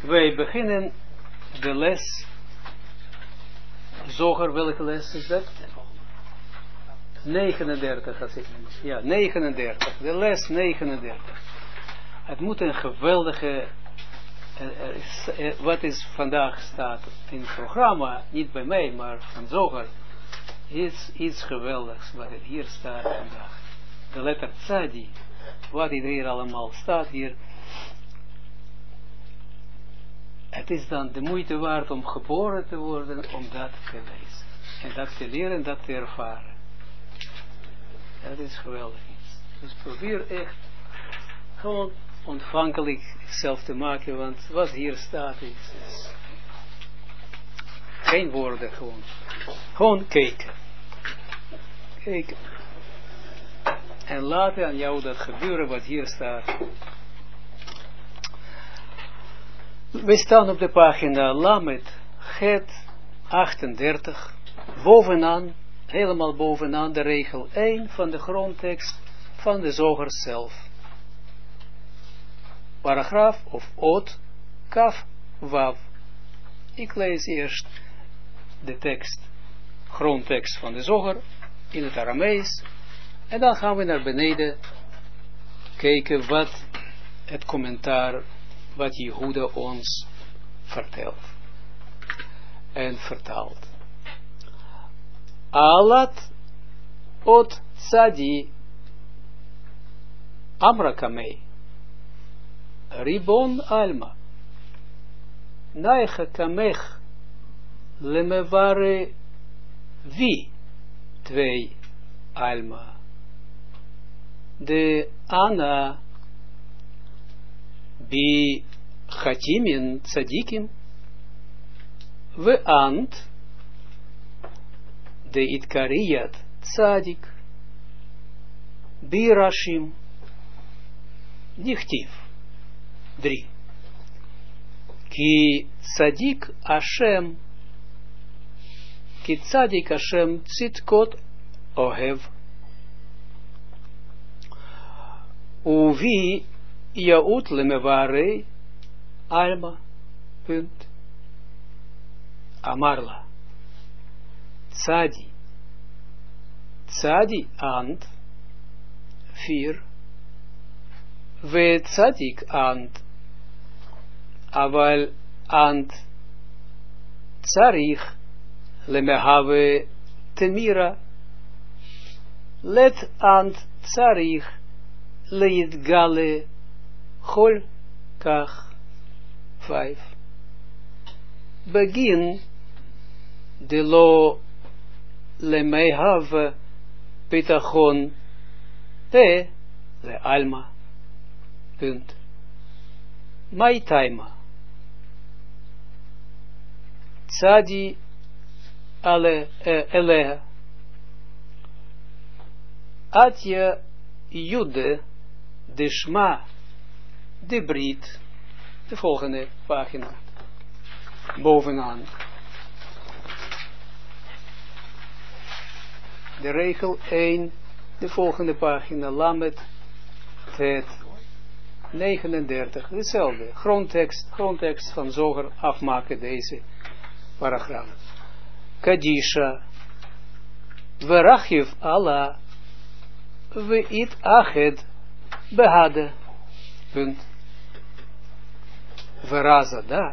Wij beginnen de les, Zoger, welke les is dat? 39, als ik niet. Ja, 39, de les 39. Het moet een geweldige, wat is vandaag staat in het programma, niet bij mij, maar van Zoger, iets geweldigs wat het hier staat vandaag. De letter Tzadi, wat hier allemaal staat hier. Het is dan de moeite waard om geboren te worden, om dat te lezen. En dat te leren en dat te ervaren. Dat is geweldig iets. Dus probeer echt gewoon ontvankelijk zelf te maken, want wat hier staat is geen woorden, gewoon kijken. Kijken. En laten aan jou dat gebeuren wat hier staat. We staan op de pagina Lamed Het 38, bovenaan, helemaal bovenaan de regel 1 van de grondtekst van de Zoger zelf. Paragraaf of Ot, Kaf, Wav. Ik lees eerst de tekst, grondtekst van de Zoger in het Aramees en dan gaan we naar beneden kijken wat het commentaar wat Jehuda ons vertelt en vertaalt. Alat ot tzadi amra kamei ribon alma naicha kamech lemevare vi 2 alma de ana bi chatimin tzadikim we ant de itkariyat tzadik bi rashim dichtiv 3 ki tzadik Hashem ki tzadik Hashem tzitkot ohev uvi Yaut lemevare alma punt amarla tzadi ant 4 ve tzadik ant aval ant tsarich lemehave temira let ant tsarich leitgale Chol kach 5 begin de lo lemehav pitachon te le alma punt my time tzadi ale eleha atya jude de shma de Brit, de volgende pagina, bovenaan. De regel 1, de volgende pagina, Lamed, Het, 39, hetzelfde, grondtekst van Zoger afmaken deze paragraaf. Kadisha, Verachiv Allah, Veit Ached, Behade, punt. Verazada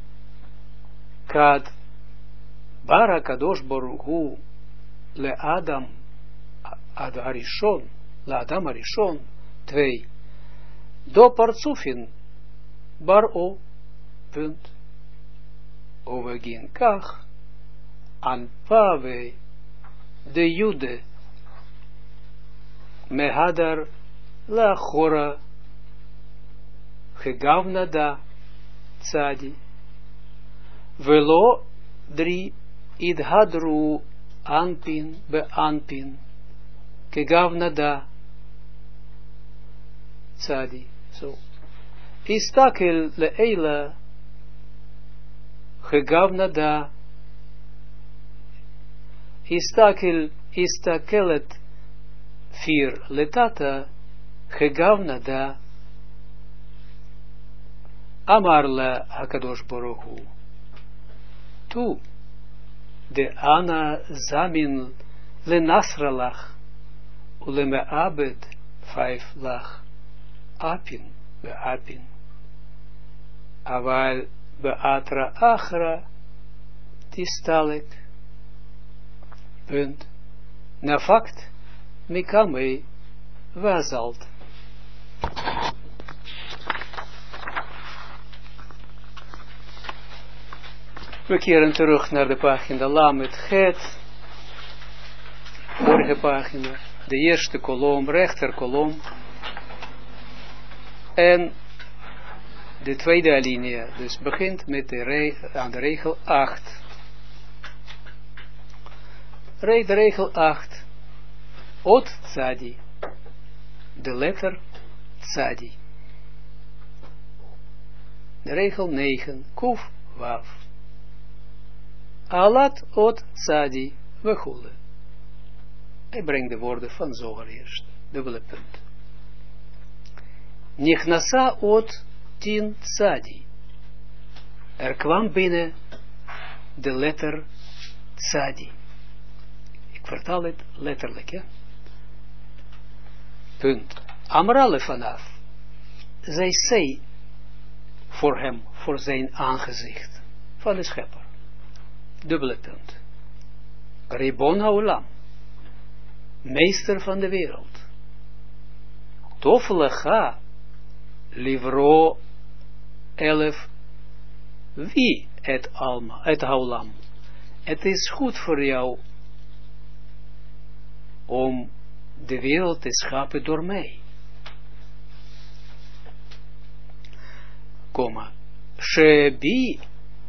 kad bara kadosh baruch hu le Adam ad harishon le Adam harishon 2 do partsufin bar o punt ovegin kach an pave de jude mehadar la chora gegavna da tzadi velo 3 idhadru anpin be anpin gegavna da tzadi so istakel leila gegavna da istakelet 4 letata gegavna da Amar la Hakadosh Baruch Hu. Tu, de Ana Zamin le Nasralach, ule me Abed 5 lach, Apin, be Apin. Aval beatra achra, tistalek. Punt. Nafakt, mikamei, wazalt. We keren terug naar de pagina Lamet Het. Vorige pagina. De eerste kolom, rechter kolom. En de tweede alinea. Dus begint met aan de regel 8. De regel 8. Ot tzadi. De letter tzadi. De regel 9. Kuf wav. Alat ot tzadi. Wechule. Hij brengt de woorden van Zohar eerst. Dubbele punt. Nichnasa ot 10 tzadi. Er kwam binnen de letter tzadi. Ik vertaal het letterlijk, ja. Punt. Amrale vanaf. Zij zei voor hem, voor zijn aangezicht van de schepper. Dubbele punt. Ribon haolam. Meester van de wereld. Tof lecha livro 11. Wie het alma, het haolam. Het is goed voor jou om de wereld te schapen door mij. Komma. Shebi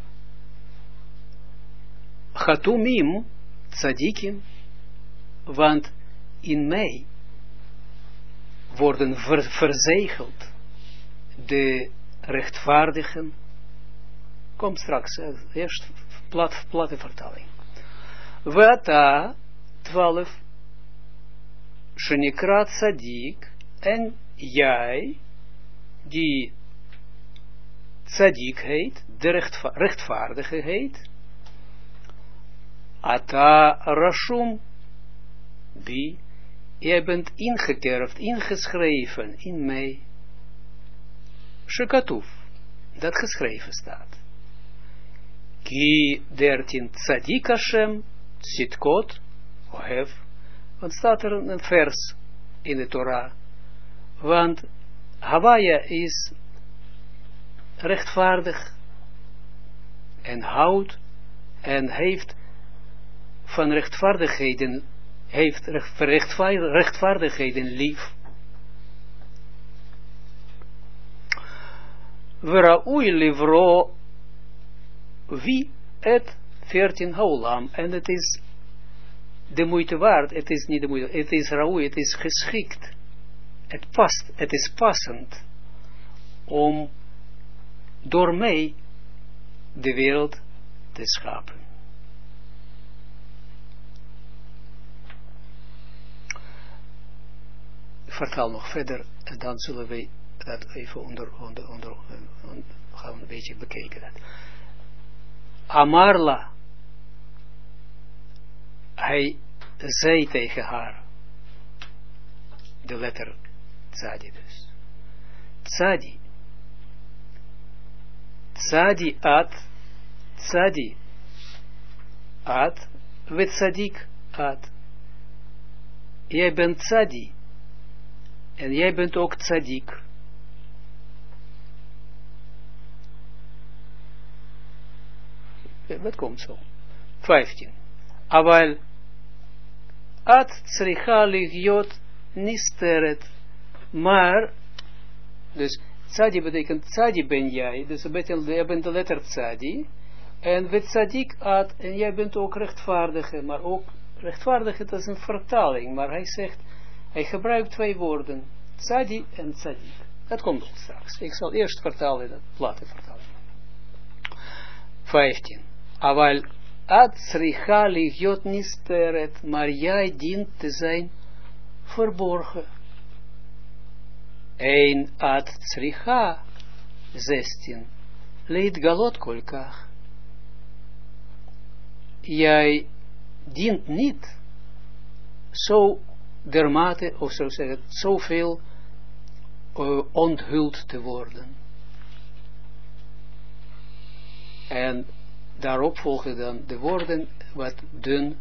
Chatumim tzadikim, want in mij worden verzegeld de rechtvaardigen. Kom straks, eerst platte vertaling. Wata 12 Shenikra tzadik, en jij die tzadik heet, de rechtvaardige heet, Ata Rashum Bi, jij bent ingekerfd, ingeschreven in mij. Shekatuf, dat geschreven staat. Ki 13 Tzadik Hashem, Sitkot, Ohev, want staat er een vers in de Torah, want Hawaia is rechtvaardig en houdt en heeft van rechtvaardigheden, heeft rechtvaardigheden lief. Vera'ui livro, wie het 14 haulam, en het is de moeite waard, het is niet de moeite, het is ra'ui, het is geschikt, het past, het is passend, om door mij de wereld te schapen. Ik vertaal nog verder en dan zullen we dat even gaan we een beetje bekijken. Amarla, hij zei tegen haar, de letter Tzadi dus. Tzadi. Tzadi at, wet tzadik at. Jij bent tzadi. En jij bent ook tzadik. Wat komt zo? 15. Aval at tsricha ligyot nisteret. Maar, dus tzadi betekent tzadi ben jij, dus jij bent de letter tzadi. En wet tzadik at, en jij bent ook rechtvaardige, maar ook rechtvaardige, dat is een vertaling, maar hij zegt, hij gebruikt twee woorden, tzadi en tzadik. Dat komt nog straks. Ik zal eerst vertalen, dat platte vertalen. 15. Aval at sricha ligyot nisteret, maar jij dient te zijn verborgen. Een at sricha 16. Leid galot kolkach. Jij dient niet zo dermate, of zo zeggen, zoveel onthuld te worden. En daarop volgen dan de woorden wat dun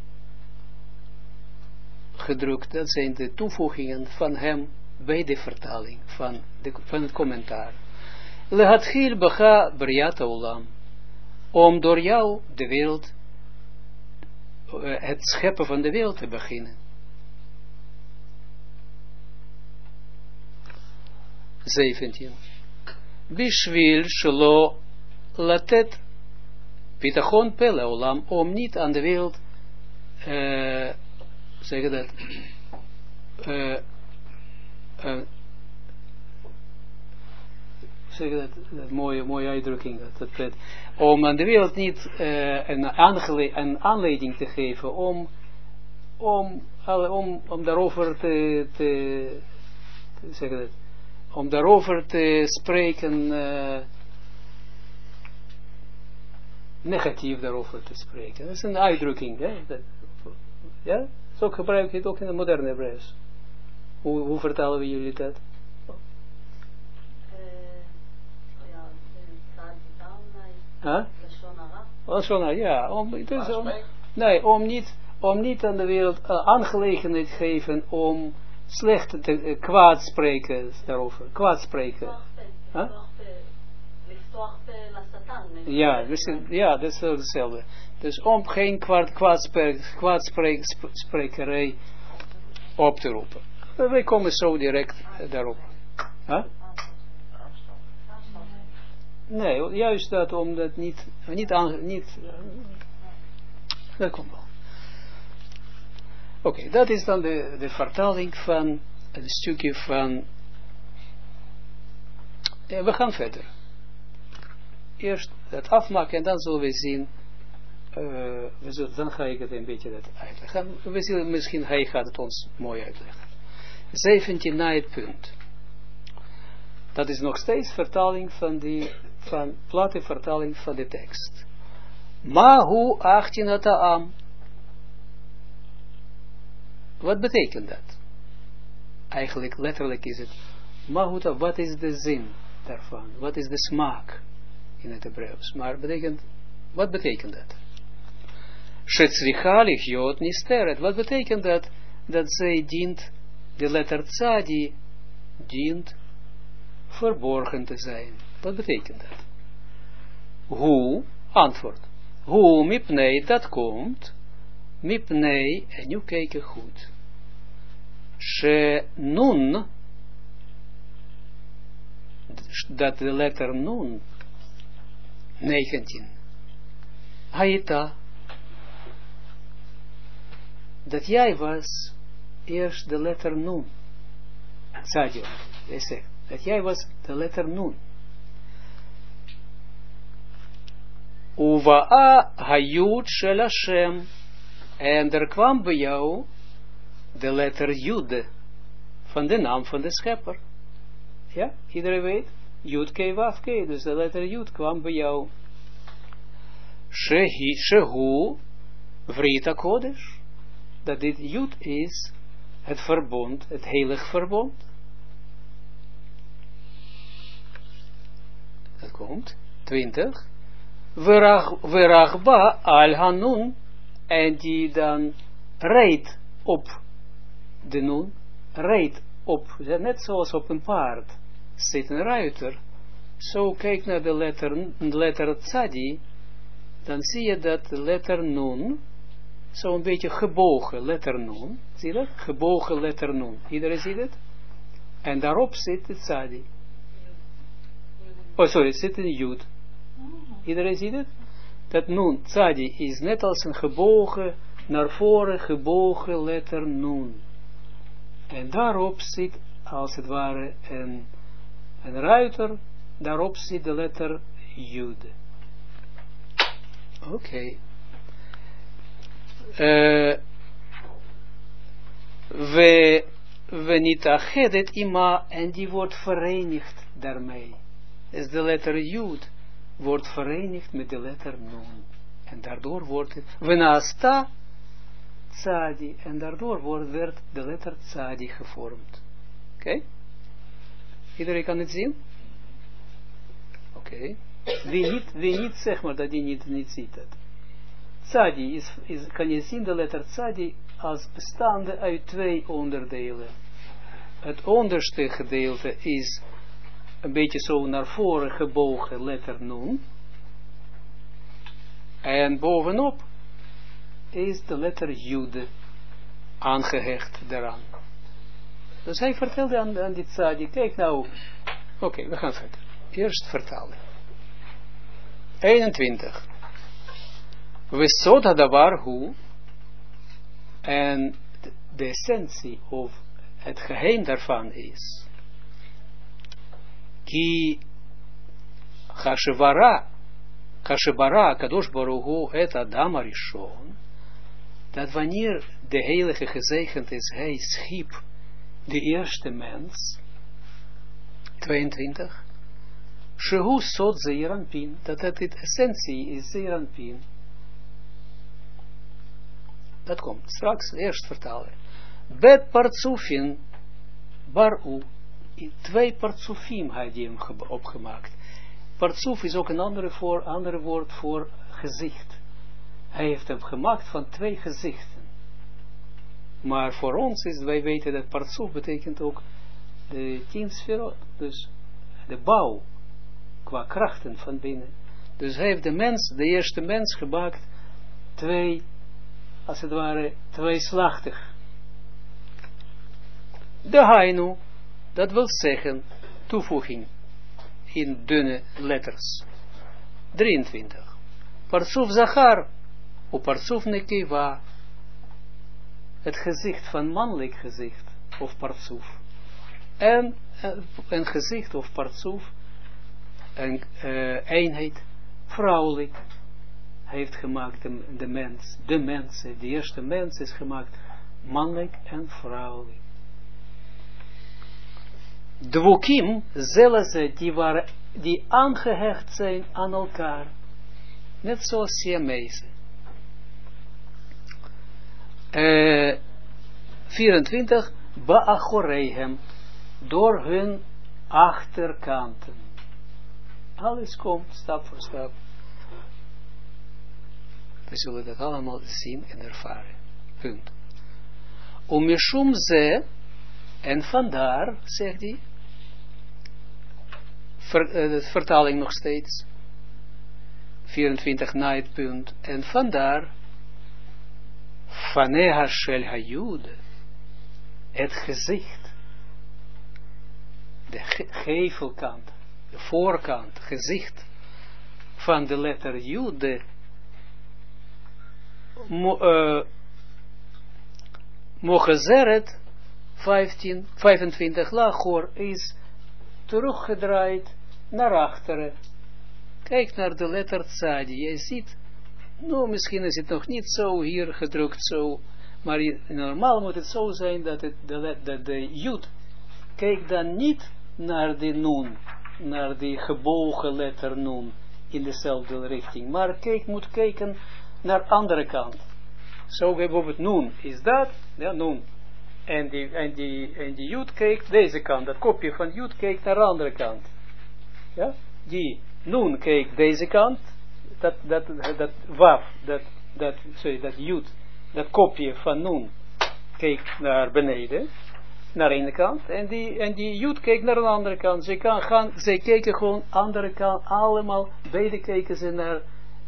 gedrukt. Dat zijn de toevoegingen van hem bij de vertaling van het commentaar. Lehatchil bacha briat olam. Om door jou de wereld, het scheppen van de wereld te beginnen. 17. Bishvil shelo latet pitachon pele olam, om niet aan de wereld zeggen dat dat mooie uitdrukking, om aan de wereld niet een aanleiding te geven om daarover om daarover te spreken, negatief daarover te spreken. Dat is een uitdrukking, ja? Zo gebruik je het ook in de moderne Hebreeuws. Hoe vertalen we jullie dat? Lashon hara, ja. Om niet aan de wereld aangelegenheid geven om slecht kwaad spreken daarover. Kwaad spreken. Ja, dat is hetzelfde. Dus om geen kwaadsprekerij op te roepen. Wij komen zo direct daarop. Nee, juist dat, omdat niet dat komt wel. Oké, dat is dan de vertaling van het stukje van, we gaan verder. Eerst het afmaken en dan zullen we zien, dan ga ik het een beetje uitleggen. We zullen misschien, hij gaat het ons mooi uitleggen. 17 na het punt. Dat is nog steeds vertaling van platte vertaling van de tekst. Mahu 18 ta'am. Wat betekent dat? Eigenlijk letterlijk is het Mahu, wat is de zin daarvan? Wat is de smaak in het Hebreeuws? Maar wat betekent dat? Shetzricha lichjot nisteret. Wat betekent dat? Dat zij dient, de letter tzadi dient verborgen te zijn. Wat betekent dat? Hoe? Antwoord. Hoe mipnei, dat komt. Mipnei, en nu kijken goed. She nun, dat de letter nun, 19. Haita, dat jij was eerst de letter nun. Tzadi, hij zegt, dat jij was de letter nun. Uva'a hayud shel Hashem. En er kwam bij jou de letter Jud van de naam van de schepper. Ja, iedereen weet. Jud Kei Waf Kei. Dus de letter Jud kwam bij jou. Shehu Vrita Kodesh. Dat dit Jud is het verbond, het heilig verbond. Dat komt. 20. Verachba al Hanun. En die dan rijdt op de nun, rijdt op, net zoals op een paard zit een ruiter. Zo kijk naar de letter tzadi, dan zie je dat de letter nun, zo'n beetje gebogen letter nun, zie je dat? Gebogen letter nun. Iedereen ziet het? En daarop zit de tzadi. Oh sorry, zit een jud. Iedereen ziet het? Dat nun, tzadi, is net als een gebogen, naar voren gebogen letter nun. En daarop zit, als het ware, een ruiter, daarop zit de letter jud. Oké. We niet achedet ima, en die wordt verenigd daarmee. is de letter Jud, wordt verenigd met de letter Nun. En daardoor wordt het, Venasta Tzadi, en daardoor werd de letter Tzadi gevormd. Oké? Iedereen kan het zien? Oké. Wie niet, zeg maar dat die niet ziet het. Tzadi kan je zien de letter Tzadi als bestaande uit 2 onderdelen. Het onderste gedeelte is een beetje zo naar voren gebogen letter Nun. En bovenop is de letter Jude aangehecht daaraan. Dus hij vertelde aan die Tzadi, kijk nou, oké, we gaan verder. Eerst vertalen. 21. Vesod hadavar hu, en de essentie of het geheim daarvan is, ki Hashevara Kadosh Baruch Hu et Adam Arishon, dat wanneer de Heilige gezegend is, hij schiep de eerste mens, 22, Shehu Sod Zeiranpin, dat het essentie is Zeiranpin. Dat komt straks, eerst vertalen. Bet Partsufin Baru, 2 Partsufim had hij hem opgemaakt. Partsuf is ook een andere woord voor gezicht. Hij heeft hem gemaakt van 2 gezichten. Maar voor ons is, wij weten dat Partsuf betekent ook de 10 sferot, dus de bouw, qua krachten van binnen. Dus hij heeft de eerste mens gemaakt, 2, als het ware, 2-slachtig. De Hainu, dat wil zeggen, toevoeging in dunne letters. 23. Partsuf Zachar, of Partsuf Nekeva, het gezicht van mannelijk gezicht, of Partsuf. En een gezicht of Partsuf, een eenheid, vrouwelijk. Hij heeft gemaakt de mensen, de eerste mens is gemaakt mannelijk en vrouwelijk. Dwokim, zelfs die aangehecht zijn aan elkaar. Net zoals Siamese. 24. Ba'achoreihem, door hun achterkanten. Alles komt stap voor stap. We zullen dat allemaal zien en ervaren. Punt. Mishum ze, en vandaar, zegt hij, vertaling nog steeds, 24 na het punt, en vandaar, Faneha shel hayude, het gezicht, de gevelkant, de voorkant, gezicht van de letter Jude, Mochezeret 25 lachor is teruggedraaid naar achteren. Kijk naar de letter Tzadi. Je ziet, nou misschien is het nog niet zo hier gedrukt zo, maar normaal moet het zo zijn dat de Jud, kijk dan niet naar de Nun, naar die gebogen letter Nun in dezelfde richting, maar moet kijken naar de andere kant. Zo bijvoorbeeld Nun is dat, ja Nun. En die Jud kijkt deze kant, dat kopje van Jud kijkt naar de andere kant. Ja? Die Nun kijkt deze kant, dat Waf, dat Jud, dat kopje van Nun kijkt naar beneden, naar de ene kant, en die Jud kijkt naar de andere kant. Zij kijken gewoon andere kant, allemaal, beide kijken ze naar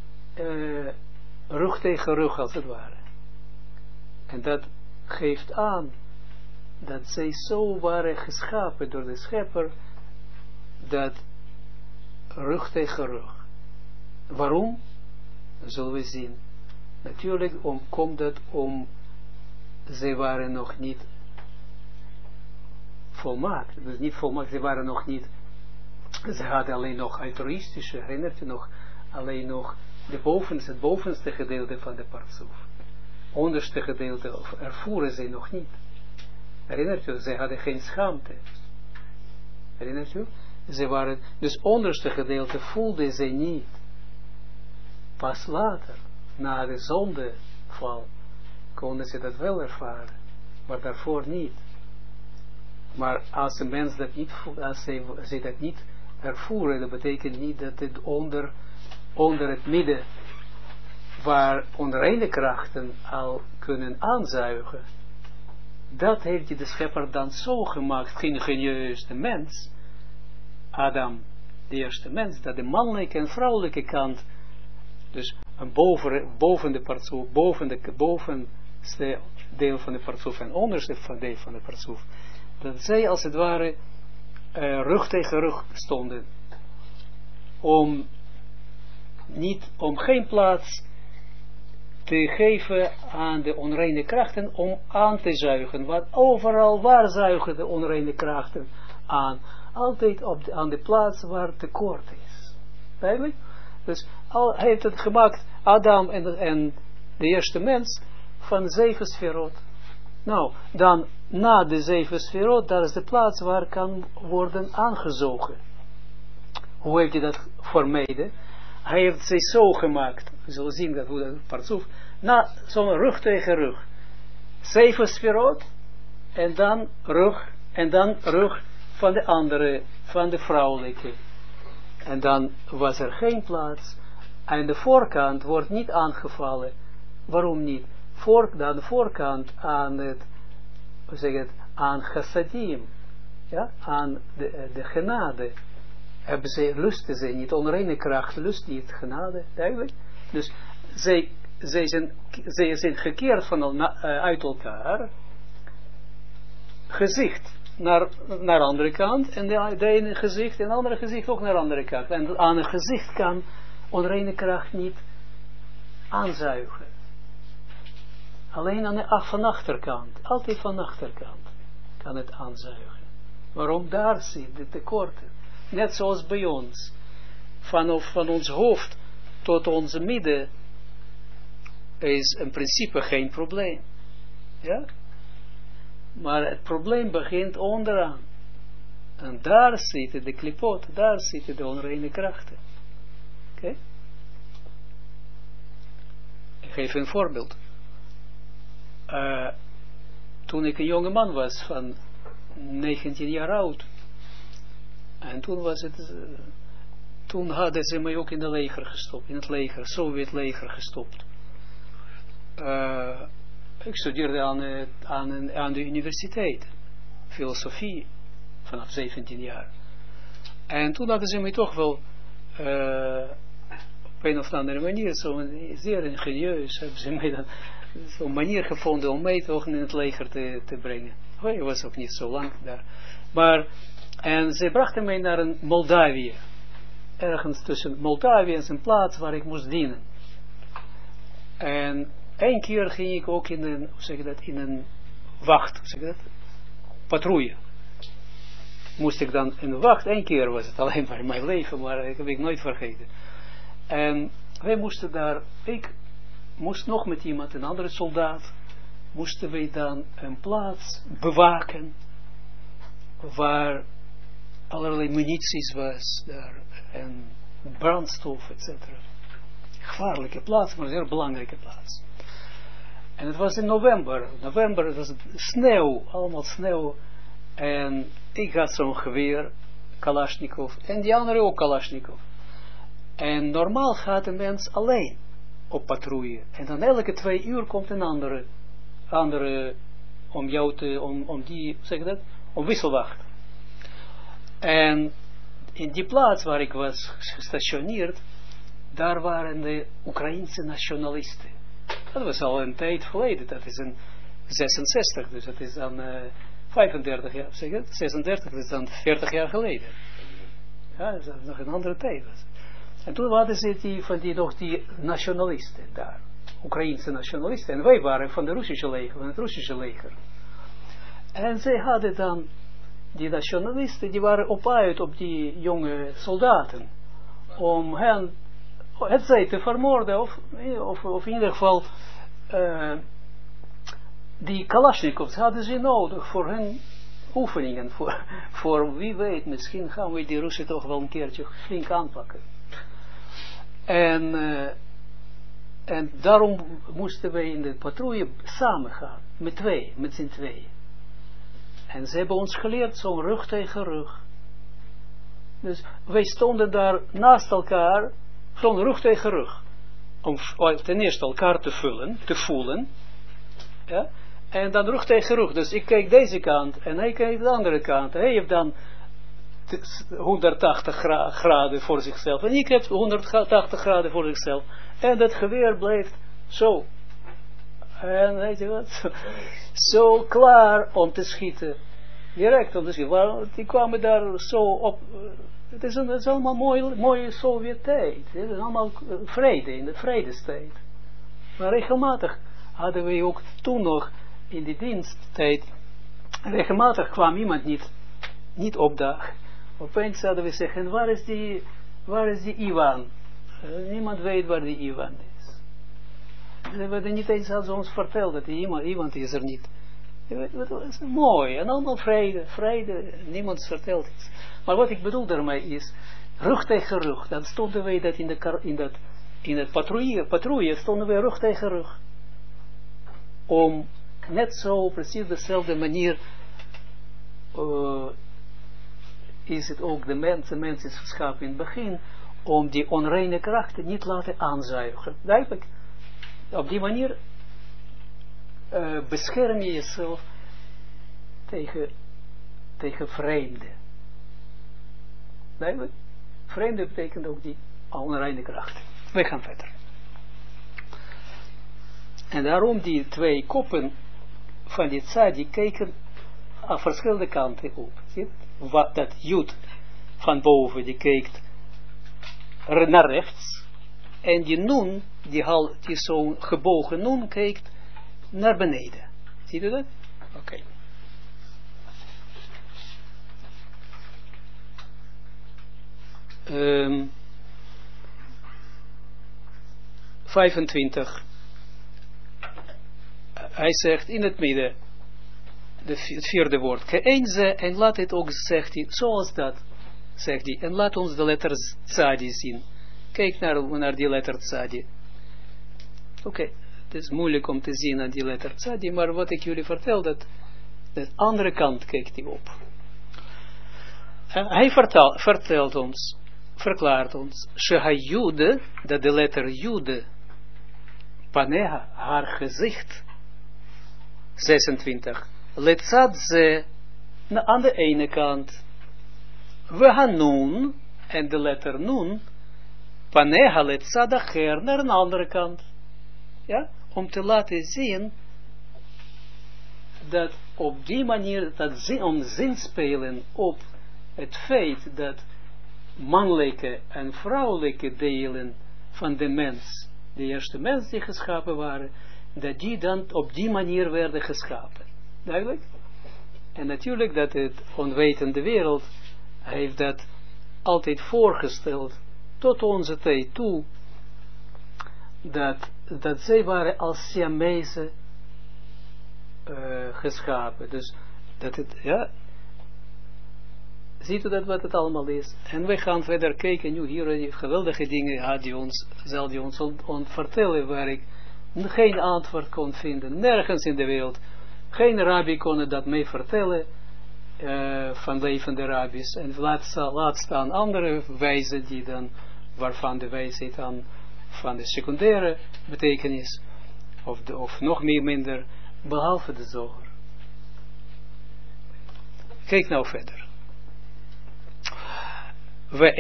rug tegen rug als het ware. En dat geeft aan dat zij zo waren geschapen door de schepper, dat rug tegen rug. Waarom? Dat zullen we zien. Natuurlijk komt het om, zij waren nog niet volmaakt. Dus niet volmaakt, zij waren nog niet, ze hadden alleen nog altruïstische, herinnert u nog, alleen nog het bovenste gedeelte van de Partsuf. Onderste gedeelte ervoeren zij nog niet. Herinnert u, zij hadden geen schaamte. Herinnert u? Ze waren, dus onderste gedeelte voelden ze niet. Pas later, na de zondeval, konden ze dat wel ervaren. Maar daarvoor niet. Maar als een mens dat niet voelt, als ze dat niet ervoeren, dat betekent niet dat het onder het midden, waar onreine krachten al kunnen aanzuigen, dat heeft de schepper dan zo gemaakt, ingenieus de mens, Adam, de eerste mens, dat de mannelijke en vrouwelijke kant, dus een boven de partsoef, bovenste deel van de partsoef en onderste deel van de partsoef, dat zij als het ware rug tegen rug stonden, om geen plaats te geven aan de onreine krachten, om aan te zuigen. Want overal waar zuigen de onreine krachten aan? Altijd aan de plaats waar tekort is. Duidelijk? Dus hij heeft het gemaakt, Adam en de eerste mens, van 7 sferot. Nou, dan na de 7 sferot, daar is de plaats waar kan worden aangezogen. Hoe heeft hij dat vermeden? Hij heeft zich zo gemaakt. We zullen zien dat hoe dat partsoef. Zo'n rug tegen rug. 7 sferot. En dan rug. En dan rug van de andere. Van de vrouwelijke. En dan was er geen plaats. En de voorkant wordt niet aangevallen. Waarom niet? De voorkant aan het. Hoe zeg het? Aan chassadim. Ja? Aan de genade. Lusten ze niet, onreine kracht, lust niet, genade, duidelijk. Dus zij zijn gekeerd uit elkaar, gezicht naar de andere kant, en de ene gezicht, en de andere gezicht ook naar de andere kant. En aan een gezicht kan onreine kracht niet aanzuigen. Alleen van de achterkant, altijd van de achterkant, kan het aanzuigen. Waarom? Daar zit de tekorten. Net zoals bij ons. Van ons hoofd tot onze midden is in principe geen probleem. Ja? Maar het probleem begint onderaan. En daar zitten de klipot, daar zitten de onreine krachten. Oké? Ik geef een voorbeeld. Toen ik een jonge man was van 19 jaar oud. En toen hadden ze mij ook in het leger gestopt, Sovjet-leger gestopt. Ik studeerde aan de universiteit, filosofie, vanaf 17 jaar. En toen hadden ze mij toch wel, op een of andere manier, zeer ingenieus, hebben ze mij dan zo'n manier gevonden om mij toch in het leger te brengen. Ik was ook niet zo lang daar. Maar en ze brachten mij naar een Moldavië. Ergens tussen Moldavië en zijn plaats waar ik moest dienen. En 1 keer ging ik ook in een wacht, patrouille. Moest ik dan in de wacht, 1 keer was het alleen maar in mijn leven, maar dat heb ik nooit vergeten. En wij moesten daar, ik moest nog met iemand, een andere soldaat, moesten wij dan een plaats bewaken, waar allerlei munities was daar, en brandstof, etc. Gevaarlijke plaats, maar een zeer belangrijke plaats. En het was in november. November, het was sneeuw, allemaal sneeuw. En ik had zo'n geweer, Kalashnikov, en die andere ook Kalashnikov. En normaal gaat een mens alleen op patrouille. En dan elke 2 uur komt een andere om jou te, om die, zeg je dat, om wisselwacht. En in die plaats waar ik was gestationeerd, daar waren de Oekraïense nationalisten. Dat was al een tijd geleden, dat is in 66, dus dat is dan 35 jaar, zeg je, 36, dat is dan 40 jaar geleden. Ja, dat is nog een andere tijd. En toen hadden ze nog die nationalisten daar, Oekraïense nationalisten, en wij waren van het Russische leger. En zij hadden dan, die nationalisten, die waren uit op die jonge soldaten, om hen, het zij te vermoorden, of in ieder geval, die Kalashnikovs hadden ze nodig voor hun oefeningen voor wie weet, misschien gaan we die Russen toch wel een keertje flink aanpakken. En daarom moesten wij in de patrouille samen gaan, met z'n tweeën. En ze hebben ons geleerd zo'n rug tegen rug. Dus wij stonden daar naast elkaar, zo'n rug tegen rug. Om ten eerste elkaar te voelen. Ja? En dan rug tegen rug. Dus ik keek deze kant en hij keek de andere kant. Hij heeft dan 180 graden voor zichzelf. En ik heb 180 graden voor zichzelf. En dat geweer bleef zo. En weet je wat? Zo klaar om te schieten. Direct om te schieten. Die kwamen daar zo op. Het is allemaal mooie Sovjet-tijd. Het is allemaal vrede, in de vredestijd. Maar regelmatig hadden we ook toen nog in die diensttijd, regelmatig kwam iemand niet opdagen. Opeens zouden we zeggen, waar is die Ivan? Niemand weet waar die Ivan is. Ze werden niet eens aan ons verteld dat iemand is er niet. Het is mooi, en allemaal vrede, niemand vertelt iets. Maar wat ik bedoel daarmee is, rug tegen rug, dan stonden wij dat in het patrouille stonden wij rug tegen rug. Om net zo precies dezelfde manier is het ook de mens is geschapen in het begin, om die onreine krachten niet laten aanzuigen. Duidelijk, op die manier bescherm je jezelf tegen vreemde. Duidelijk, vreemde betekent ook die onreine krachten. We gaan verder. En daarom die twee koppen van die tzadi keken aan verschillende kanten op. Zie? Wat dat Jud van boven die kijkt naar rechts. En die Nun, die zo'n gebogen Nun kijkt naar beneden. Ziet u dat? Oké. 25. Hij zegt in het midden, het vierde woord, Ke'enze, en laat het ook, zegt hij, zoals dat, zegt hij, en laat ons de letter Tzadi zien. Kijk naar die letter Tzadi. Oké, het is moeilijk om te zien aan die letter Tzadi, maar wat ik jullie vertel, dat de andere kant kijkt hij op. En hij verklaart ons, Sheha-Jude, dat de letter Jude, Paneha, haar gezicht, 26, Letzad ze, aan de ene kant, we Hanun, en de letter Nun, Paneha Letzad acher, naar een andere kant. Ja, om te laten zien, dat op die manier, om zin spelen op het feit dat mannelijke en vrouwelijke delen van de mens, de eerste mens die geschapen waren, dat die dan op die manier werden geschapen. Duidelijk? En natuurlijk dat het onwetende wereld heeft dat altijd voorgesteld, tot onze tijd toe, dat zij waren als Siamese geschapen. Dus dat het, ja, ziet u dat wat het allemaal is? En we gaan verder kijken, nu hier die geweldige dingen zal die ons vertellen, waar ik geen antwoord kon vinden, nergens in de wereld. Geen rabbi kon dat mee vertellen, van levende rabbis. En laat staan andere wijzen die dan, waarvan de wijsheid dan van de secundaire betekenis, of nog meer minder, behalve de zoger. Kijk nou verder. We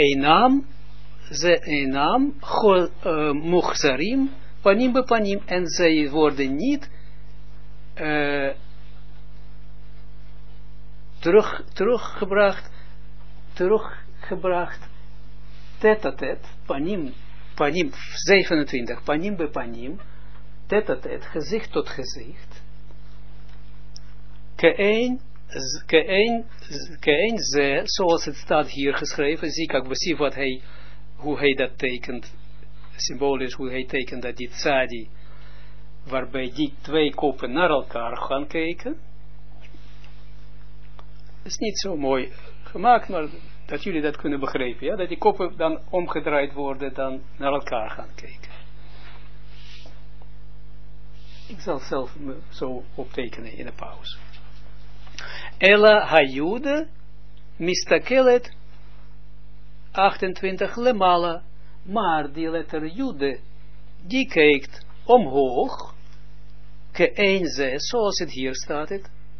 einam, muchzarim, panim be panim, en zij worden niet teruggebracht, tet-a-tet, panim, 27, panim be panim, tet-a-tet, gezicht tot gezicht, Ke'en ze, zoals het staat hier geschreven, zie wat hoe hij dat tekent, symbolisch hoe hij tekent dat die tzadi, waarbij die twee koppen naar elkaar gaan kijken, is niet zo mooi gemaakt, maar dat jullie dat kunnen begrijpen. Ja? Dat die koppen dan omgedraaid worden, dan naar elkaar gaan kijken. Ik zal zelf zo optekenen in de pauze. Ella hayude mistakelet 28 lemala, maar die letter jude, die kijkt omhoog, ke 1,6, zoals het hier staat,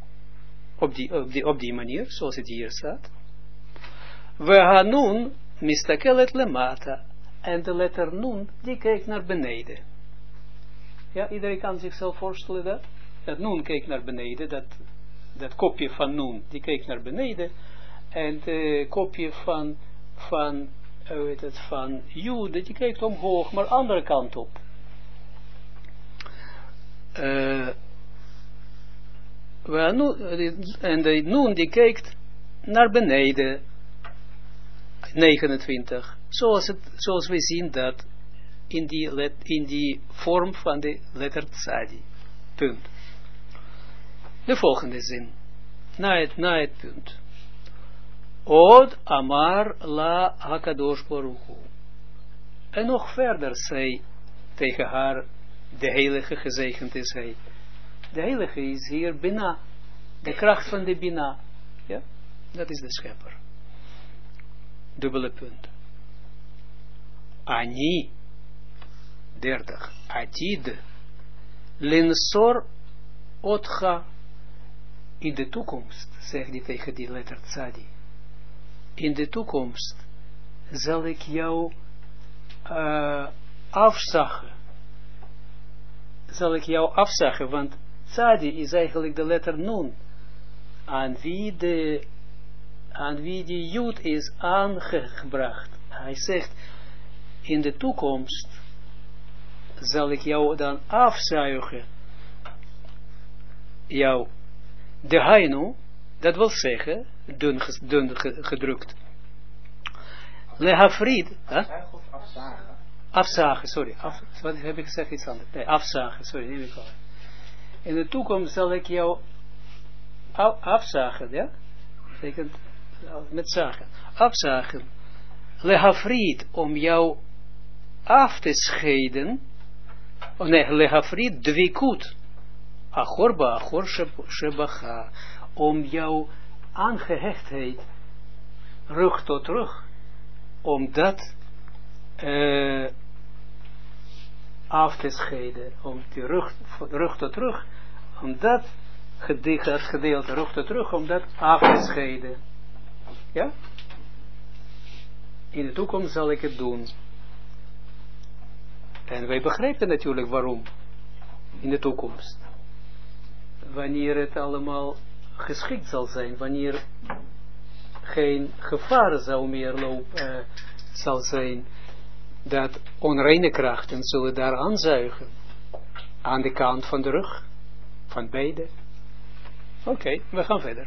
op die manier, zoals het hier staat. We hanun mistakelet lemata, en de letter nun, die kijkt naar beneden. Ja, iedereen kan zichzelf voorstellen dat? Dat nun kijkt naar beneden, dat kopje van nun, die kijkt naar beneden, en het kopje van Jude, die kijkt omhoog, maar andere kant op. En de nun die kijkt naar beneden, 29, zoals we zien dat in die vorm van de letter Tzadi. Punt. De volgende zin, na het punt. Od amar la hakadosh baruch hu. En nog verder zei tegen haar, de heilige gezegend is hij. De heilige is hier Bina, de kracht van de Bina. Ja, dat is de schepper. Dubbele punt. Ani, 30. Atid, linsor otcha, in de toekomst, zegt hij tegen die letter Tzadi. In de toekomst zal ik jou afzagen. Zal ik jou afzagen, want Tzadi is eigenlijk de letter Nun, aan wie die Jud is aangebracht. Hij zegt, in de toekomst zal ik jou dan afzuigen. Jou, de Hainu, dat wil zeggen, dun gedrukt. Lehafrid, afzagen, sorry, wat heb ik gezegd, iets anders. Nee, afzagen, sorry, neem ik al. In de toekomst zal ik jou afzagen, ja? Betekent met zagen. Afzagen. Lehafrid, om jou af te scheiden. Oh nee, lehafrid dwikut. Achorba, achor shebacha. Om jouw aangehechtheid rug tot rug, om dat af te scheiden, om die rug tot rug, om dat gedeelte rug tot rug, om dat af te scheiden. Ja? In de toekomst zal ik het doen. En wij begrijpen natuurlijk waarom. In de toekomst. Wanneer het allemaal geschikt zal zijn, wanneer geen gevaar zou meer zal zijn, dat onreine krachten zullen daar aanzuigen, aan de kant van de rug, van beide. Oké, we gaan verder.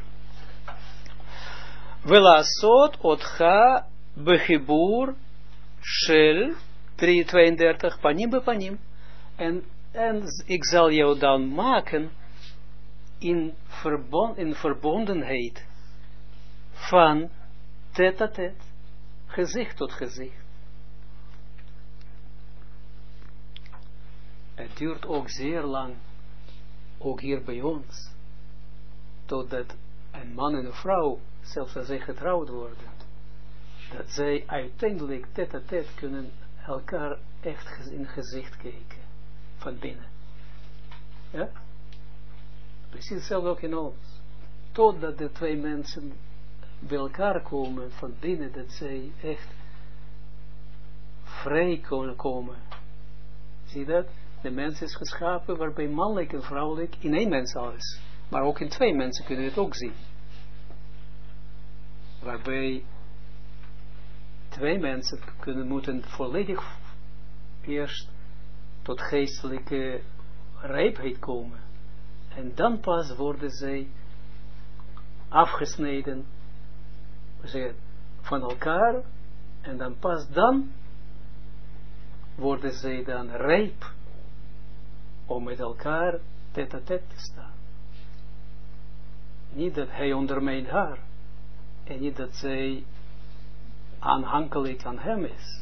Velasot otcha bechibur shel 32 panim be panim, en ik zal jou dan maken in verbondenheid van tête-à-tête, gezicht tot gezicht. Het duurt ook zeer lang, ook hier bij ons, totdat een man en een vrouw, zelfs als zij getrouwd worden, dat zij uiteindelijk tête-à-tête kunnen elkaar echt in gezicht kijken, van binnen. Ja? Precies hetzelfde ook in ons. Totdat de twee mensen bij elkaar komen van binnen, dat zij echt vrij kunnen komen. Zie dat? De mens is geschapen waarbij mannelijk en vrouwelijk in één mens al is. Maar ook in twee mensen kunnen we het ook zien. Waarbij twee mensen moeten volledig eerst tot geestelijke rijpheid komen. En dan pas worden zij afgesneden van elkaar. En dan pas dan worden zij dan rijp om met elkaar tête-à-tête te staan. Niet dat hij ondermijnt haar. En niet dat zij aanhankelijk aan hem is.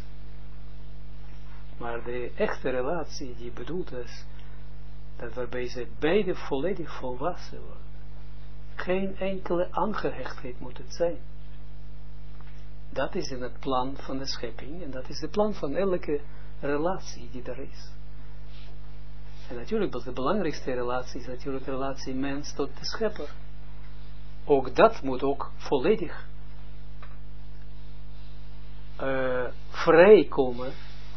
Maar de echte relatie die bedoeld is, dat waarbij ze beide volledig volwassen worden. Geen enkele aangehechtheid moet het zijn. Dat is in het plan van de schepping. En dat is de plan van elke relatie die er is. En natuurlijk, de belangrijkste relatie is natuurlijk de relatie mens tot de schepper. Ook dat moet ook volledig vrijkomen.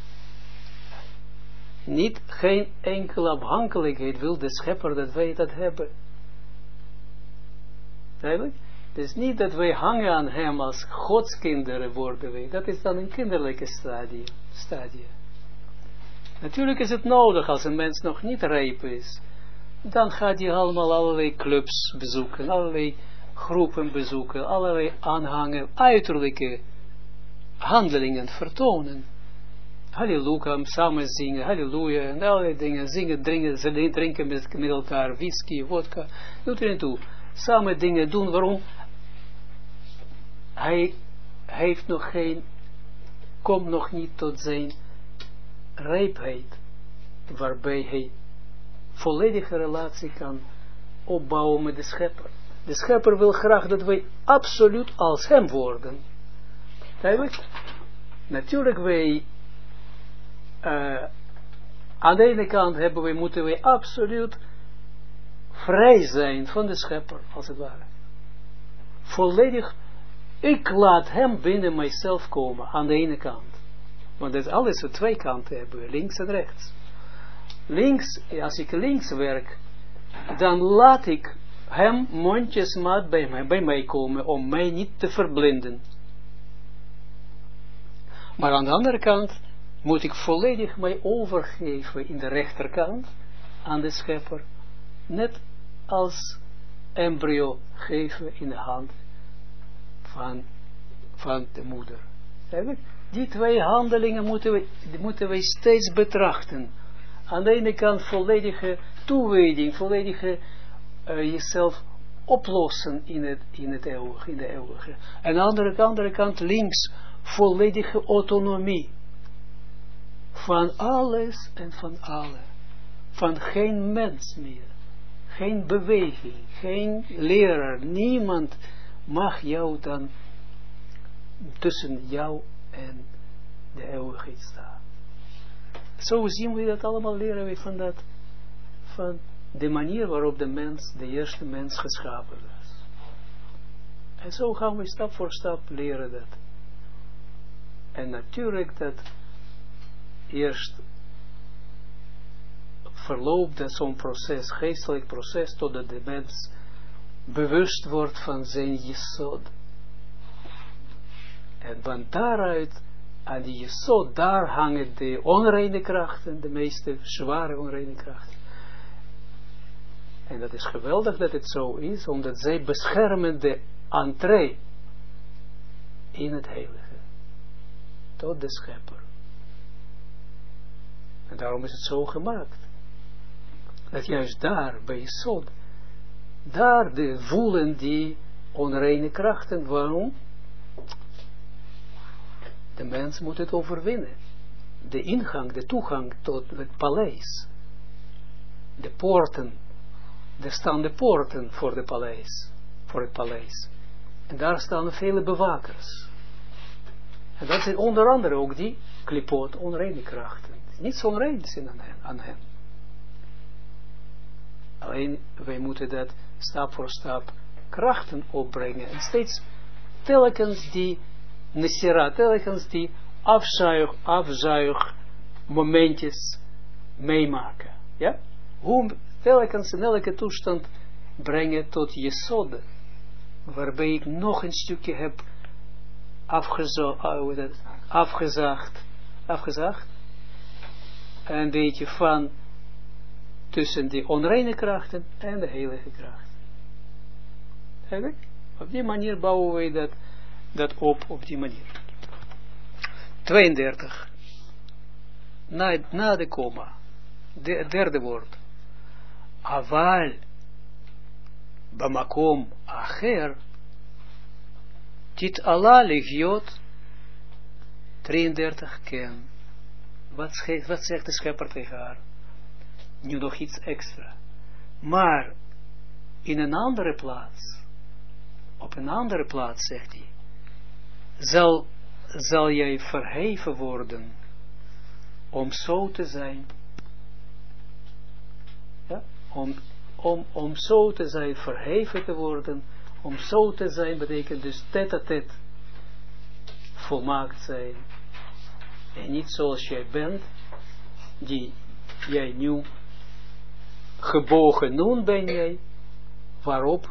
Niet, geen enkele afhankelijkheid wil de schepper dat wij dat hebben. Duidelijk? Dus niet dat wij hangen aan hem als godskinderen worden wij. Dat is dan een kinderlijke stadium. Natuurlijk is het nodig als een mens nog niet rijp is. Dan gaat hij allemaal allerlei clubs bezoeken, allerlei groepen bezoeken, allerlei aanhangen, uiterlijke handelingen vertonen. Halleluja, samen zingen, halleluja, en allerlei dingen, zingen, drinken met elkaar, whisky, vodka, doet er niet toe. Samen dingen doen, waarom? Hij heeft nog geen, komt nog niet tot zijn rijpheid, waarbij hij volledige relatie kan opbouwen met de schepper. De schepper wil graag dat wij absoluut als hem worden. Duidelijk? Natuurlijk wij aan de ene kant moeten wij absoluut vrij zijn van de schepper, als het ware. Volledig, ik laat hem binnen mijzelf komen, aan de ene kant. Want dat is alles op twee kanten hebben, links en rechts. Links, als ik links werk, dan laat ik hem mondjesmaat bij mij komen, om mij niet te verblinden. Maar aan de andere kant moet ik volledig mij overgeven in de rechterkant aan de schepper, net als embryo geven in de hand van de moeder. Die twee handelingen moeten wij steeds betrachten. Aan de ene kant volledige toewijding, volledige jezelf oplossen in de eeuwige. En aan de andere kant links volledige autonomie. Van alles en van allen. Van geen mens meer. Geen beweging. Geen leraar. Niemand mag jou dan tussen jou en de eeuwigheid staan. Zo zien we dat allemaal, leren we van de manier waarop de eerste mens geschapen was. En zo gaan we stap voor stap leren dat. En natuurlijk dat eerst verloopt dat zo'n proces, geestelijk proces, totdat de mens bewust wordt van zijn jesod. En van daaruit, aan die jesod, daar hangen de onreine krachten, de meeste zware onreine krachten. En dat is geweldig dat het zo is, omdat zij beschermen de entree in het heilige, tot de schepper. En daarom is het zo gemaakt. Dat juist daar, bij jesod, daar voelen die onreine krachten. Waarom? De mens moet het overwinnen. De ingang, de toegang tot het paleis. De poorten. Er staan de poorten voor het paleis. En daar staan vele bewakers. En dat zijn onder andere ook die klipoot onreine krachten. Niets onreins aan hen. Alleen wij moeten dat stap voor stap krachten opbrengen. En steeds telkens die nesira, telkens die afzuig momentjes meemaken. Ja? Hoe telkens in elke toestand brengen tot jesod. Waarbij ik nog een stukje heb afgezaagd. Een beetje van tussen de onreine krachten en de heilige krachten. Eigenlijk? Op die manier bouwen wij dat op die manier. 32. Na de komma. Derde woord. Aval. bamakom acher, tit ala legiot 33 ken. Wat zegt de schepper tegen haar? Nu nog iets extra. Maar in een andere plaats, op een andere plaats, zegt hij, zal jij verheven worden om zo te zijn. Ja? Om zo te zijn, verheven te worden, om zo te zijn, betekent dus tête-à-tête volmaakt zijn. En niet zoals jij bent, die jij nu gebogen nun ben jij, waarop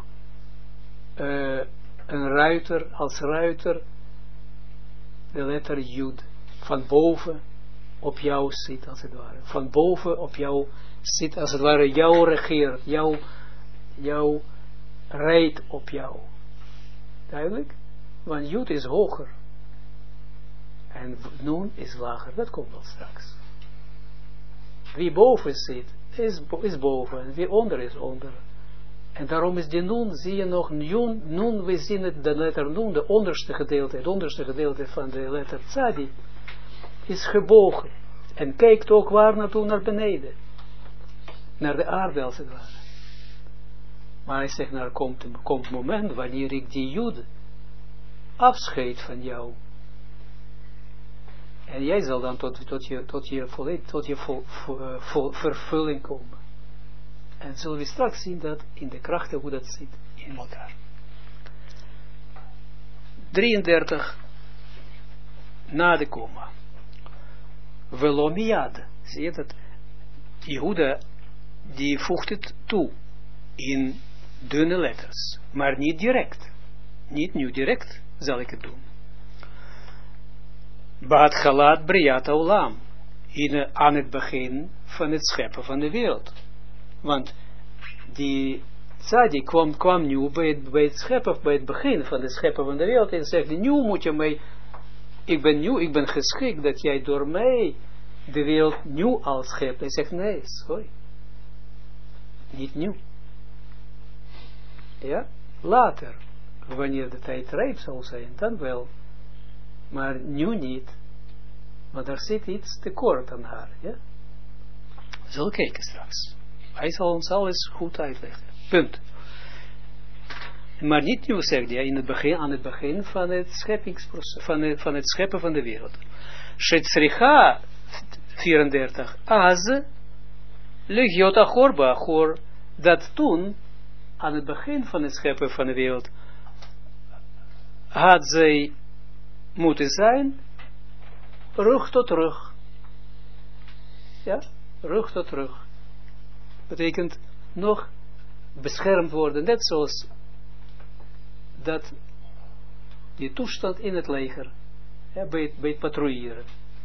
een ruiter, als ruiter, de letter Jud, van boven op jou zit, als het ware. Van boven op jou zit, als het ware, jou regeert, jou rijdt op jou. Duidelijk? Want Jud is hoger. En Nun is lager. Dat komt wel straks. Wie boven zit, is boven. En wie onder is onder. En daarom is die Nun, zie je nog, Nun, we zien het, de letter Nun, het onderste gedeelte van de letter Tzadi, is gebogen. En kijkt ook waar naartoe, naar beneden. Naar de aarde als het ware. Maar hij zegt, er komt een moment wanneer ik die Jud afscheid van jou. En jij zal dan tot je vervulling komen. En zullen we straks zien dat in de krachten hoe dat zit in elkaar. 33 na de komma. Velomiad. Zie je dat? Jehuda die voegt het toe in dunne letters, maar niet direct. Niet nu direct zal ik het doen. Baat Galat Briat Olam, aan het begin van het scheppen van de wereld. Want die Tzadi kwam nu bij het scheppen, bij het begin van het scheppen van de wereld en zegt, nu moet je mij, ik ben geschikt dat jij door mij de wereld nieuw al schept. Hij zegt, nee, sorry. Niet nieuw. Ja, later, wanneer de tijd rijp zal zijn, dan wel. Maar nu niet. Want er zit iets tekort aan haar. Ja? We zullen kijken straks. Hij zal ons alles goed uitleggen. Punt. Maar niet nu, zegt hij, aan het begin van het scheppingsproces, van het scheppen van de wereld. Shetzricha 34. Az legiot achor ba'achor. Dat toen, aan het begin van het scheppen van de wereld, had zij moeten zijn, rug tot rug. Ja, rug tot rug. Betekent nog beschermd worden, net zoals dat die toestand in het leger, ja, bij het patrouilleren.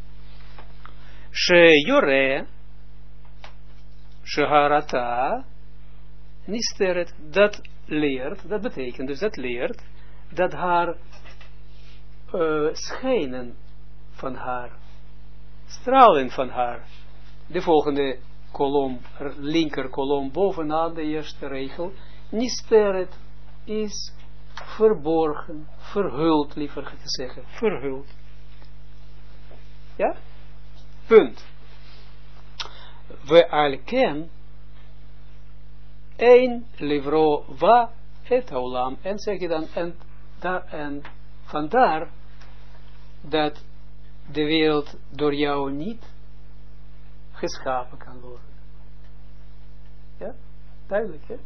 She yore, she harata, nisteret, dat leert, dat betekent dus dat leert, dat haar schijnen van haar, stralen van haar, de volgende kolom, linker kolom bovenaan de eerste regel, nisteret is verborgen, verhuld, liever te zeggen, verhuld. Ja? Punt. We alken een livro wa et olam, en zeg je dan, en vandaar dat de wereld door jou niet geschapen kan worden. Ja? Duidelijk, hè?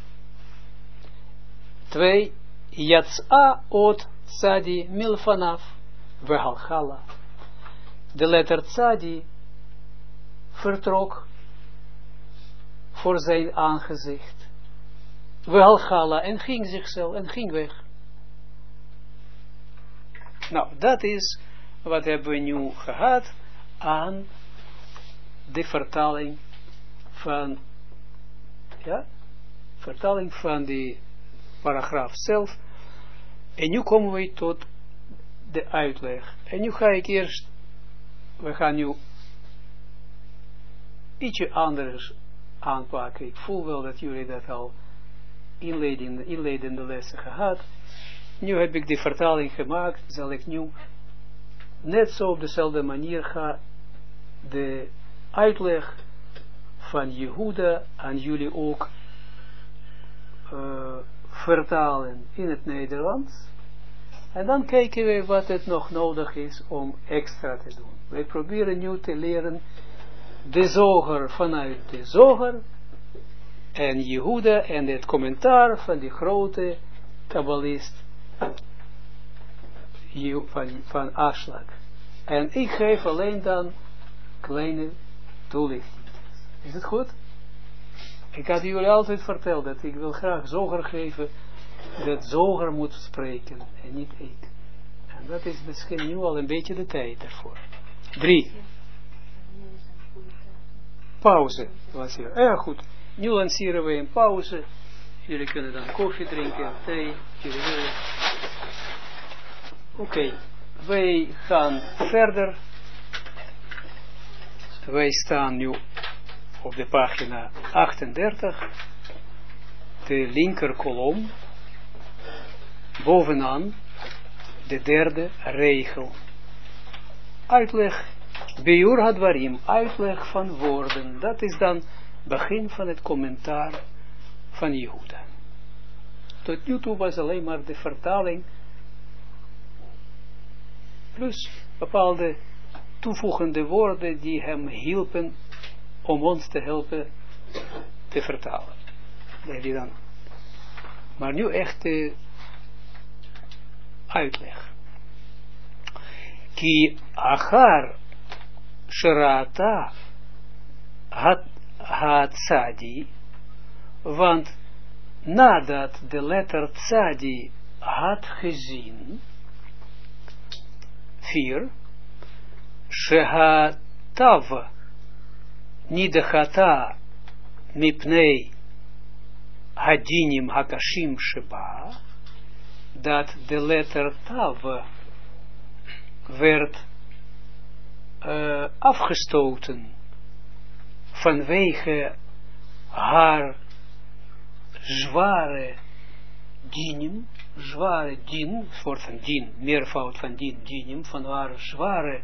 2. Yatsa ot tzadi milfanaf vehalchala. De letter tzadi vertrok voor zijn aangezicht. Vehalchala en ging zichzelf en ging weg. Nou, dat is wat hebben we nu gehad aan de vertaling van, ja, vertaling van die paragraaf zelf. En nu komen we tot de uitleg. En nu ga ik eerst, we gaan nu ietsje anders aanpakken. Ik voel wel dat jullie dat al inleidende lessen gehad. Nu heb ik die vertaling gemaakt, zal ik nu net zo op dezelfde manier gaan de uitleg van Jehuda aan jullie ook vertalen in het Nederlands. En dan kijken we wat het nog nodig is om extra te doen. Wij proberen nu te leren de zoger vanuit de zoger en Jehuda en het commentaar van die grote kabbalist van Aslak. En ik geef alleen dan kleine toelichting. Is het goed? Ik had jullie altijd verteld dat ik wil graag zoger geven, dat zoger moet spreken en niet ik. En dat is misschien nu al een beetje de tijd ervoor. 3. Pauze was hier. Ja, goed. Nu lanceren we een pauze. Jullie kunnen dan koffie drinken, thee, jullie willen. Oké. Wij gaan verder. Wij staan nu op de pagina 38. De linker kolom. Bovenaan de derde regel. Uitleg. Biur hadwarim. Uitleg van woorden. Dat is dan begin van het commentaar van Jehuda. Tot nu toe was alleen maar de vertaling plus bepaalde toevoegende woorden die hem hielpen om ons te helpen te vertalen. Dan. Maar nu echt de uitleg. Ki achar sherata had tzadi, want nadat de letter tzadi had gezien, 4, shehatav nidachata mipnei hadinim hakashim sheba, dat de letter tav werd afgestoten vanwege haar zware dinim, zware din, soort van din, meervoud van din, dinim, van haar zware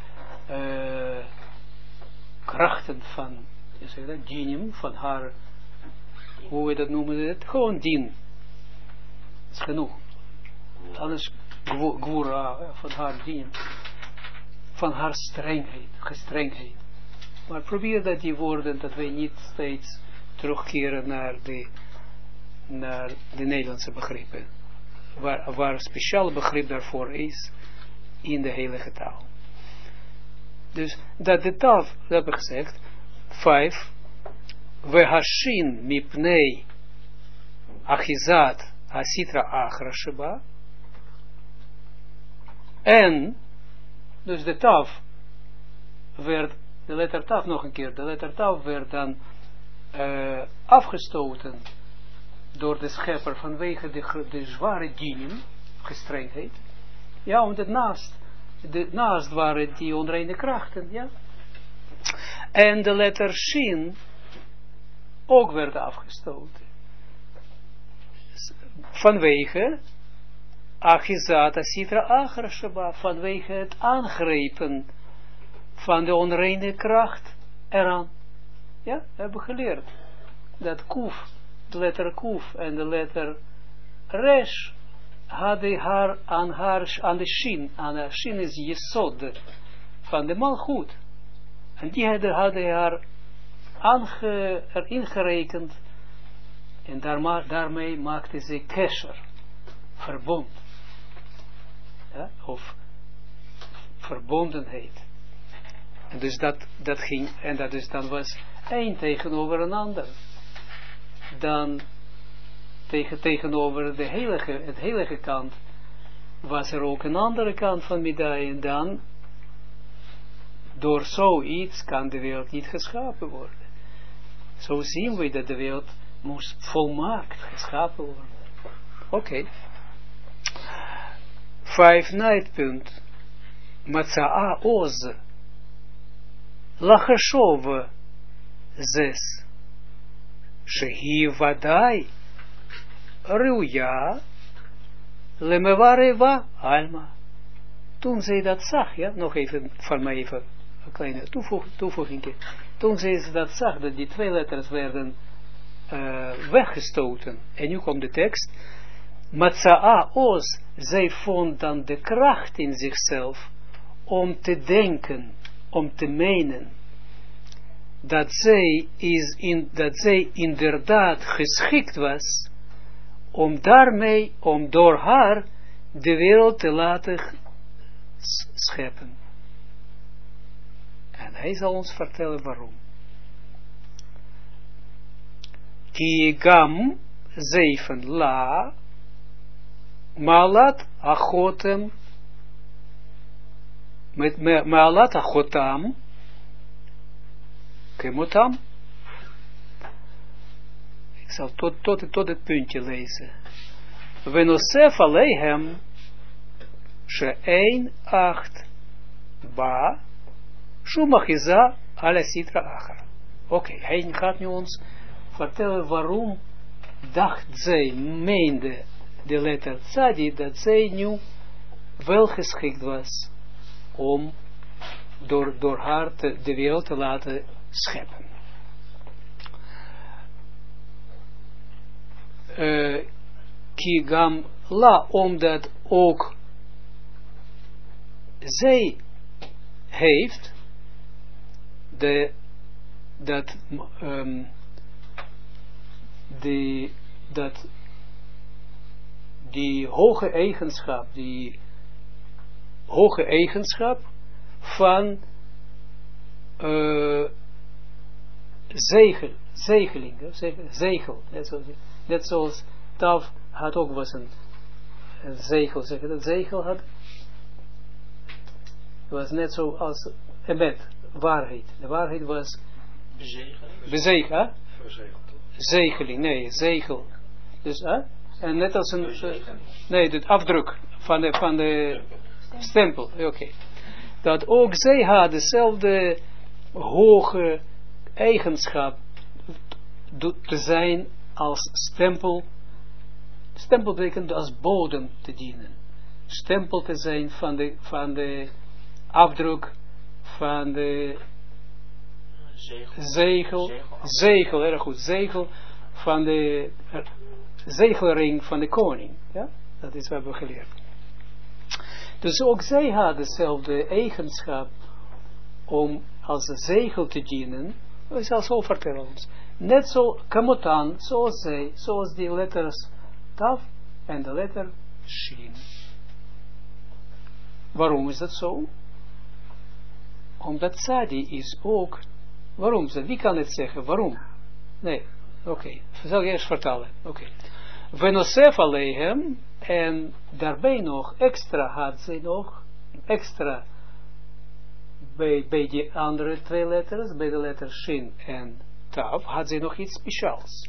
krachten van, je zegt dat, dinim, van haar, hoe we dat noemen, gewoon din. Dat is genoeg. Alles gwura, van haar dinim, van haar gestrengheid. Maar probeer dat die woorden, dat wij niet steeds terugkeren naar de Nederlandse begrippen. Waar speciaal begrip daarvoor is in de heilige taal. Dus dat de taal, dat heb ik gezegd, 5, we hashin mipnei achizat asitra achra sheba, en dus de taf werd, de letter taf nog een keer, de letter taf werd dan afgestoten door de schepper vanwege de zware dienen, gestrengheid. Ja, omdat naast waren die onreine krachten, ja. En de letter shin ook werd afgestoten. Vanwege achizat asitra achra sheba, vanwege het aangrepen van de onreine kracht eraan. Ja, we hebben geleerd dat kuf, de letter kuf en de letter resh hadden haar aan de shin. Aan de shin is jesod van de malchut. En die hadden haar erin gerekend. En daarmee maakte ze kesher, verbond. Ja, of verbondenheid. En dus dat ging, en dat dus dan was één tegenover een ander. Dan tegenover het heilige kant was er ook een andere kant van medaille. En dan door zoiets kan de wereld niet geschapen worden. Zo zien we dat de wereld moest volmaakt geschapen worden. Oké. 5 na het punt. Matza'a oz. Lachashov 6. Shehi vadai Ruya lemevareva alma. Toen zij dat zag, ja, nog even van mij even een kleine toevoeging. Toen zij dat zag, dat die twee letters werden weggestoten. En nu komt de tekst. Matza'a Oz, zij vond dan de kracht in zichzelf om te denken, om te menen, dat zij inderdaad geschikt was om daarmee, om door haar de wereld te laten scheppen. En hij zal ons vertellen waarom. Ki gam 7 la Maalat achotem met maalat achotam kemotam. Ik zal tot het puntje lezen. Venosef aleihem she'ein 8 ba shumachiza ala sitra achar. Oké, hij gaat nu ons vertellen waarom dacht zij, meende de letter Tzadi, dat zij nu wel geschikt was om door haar de wereld te laten scheppen. Kigam la, omdat ook zij heeft die hoge eigenschap van zegeling, zegel, net zoals Tav had ook was een zegel, zeg dat zegel had, was net zo als emet, waarheid. De waarheid was bezegeling, zegeling, nee, zegel. Dus, en net als een, de afdruk van de stempel, oké. Dat ook zij had dezelfde hoge eigenschap te zijn als stempel. Stempel betekent als bodem te dienen. Stempel te zijn van de afdruk van de zegel, erg goed, zegel van de zegelring van de koning. Ja? Dat is wat we geleerd. Dus ook zij had dezelfde eigenschap om als een zegel te dienen. Ik zal zo vertellen ons. Net zo kamotan, zoals zij, zoals die letters Tav en de letter Shin. Waarom is dat zo? Omdat Tzadi is ook. Waarom? Wie kan het zeggen? Waarom? Nee. Oké. Zal ik eerst vertellen. Oké. Venosef aleihem. En daarbij nog extra had zij nog. Extra. Bij die andere twee letters. Bij de letter Shin en Tav. Had zij nog iets speciaals.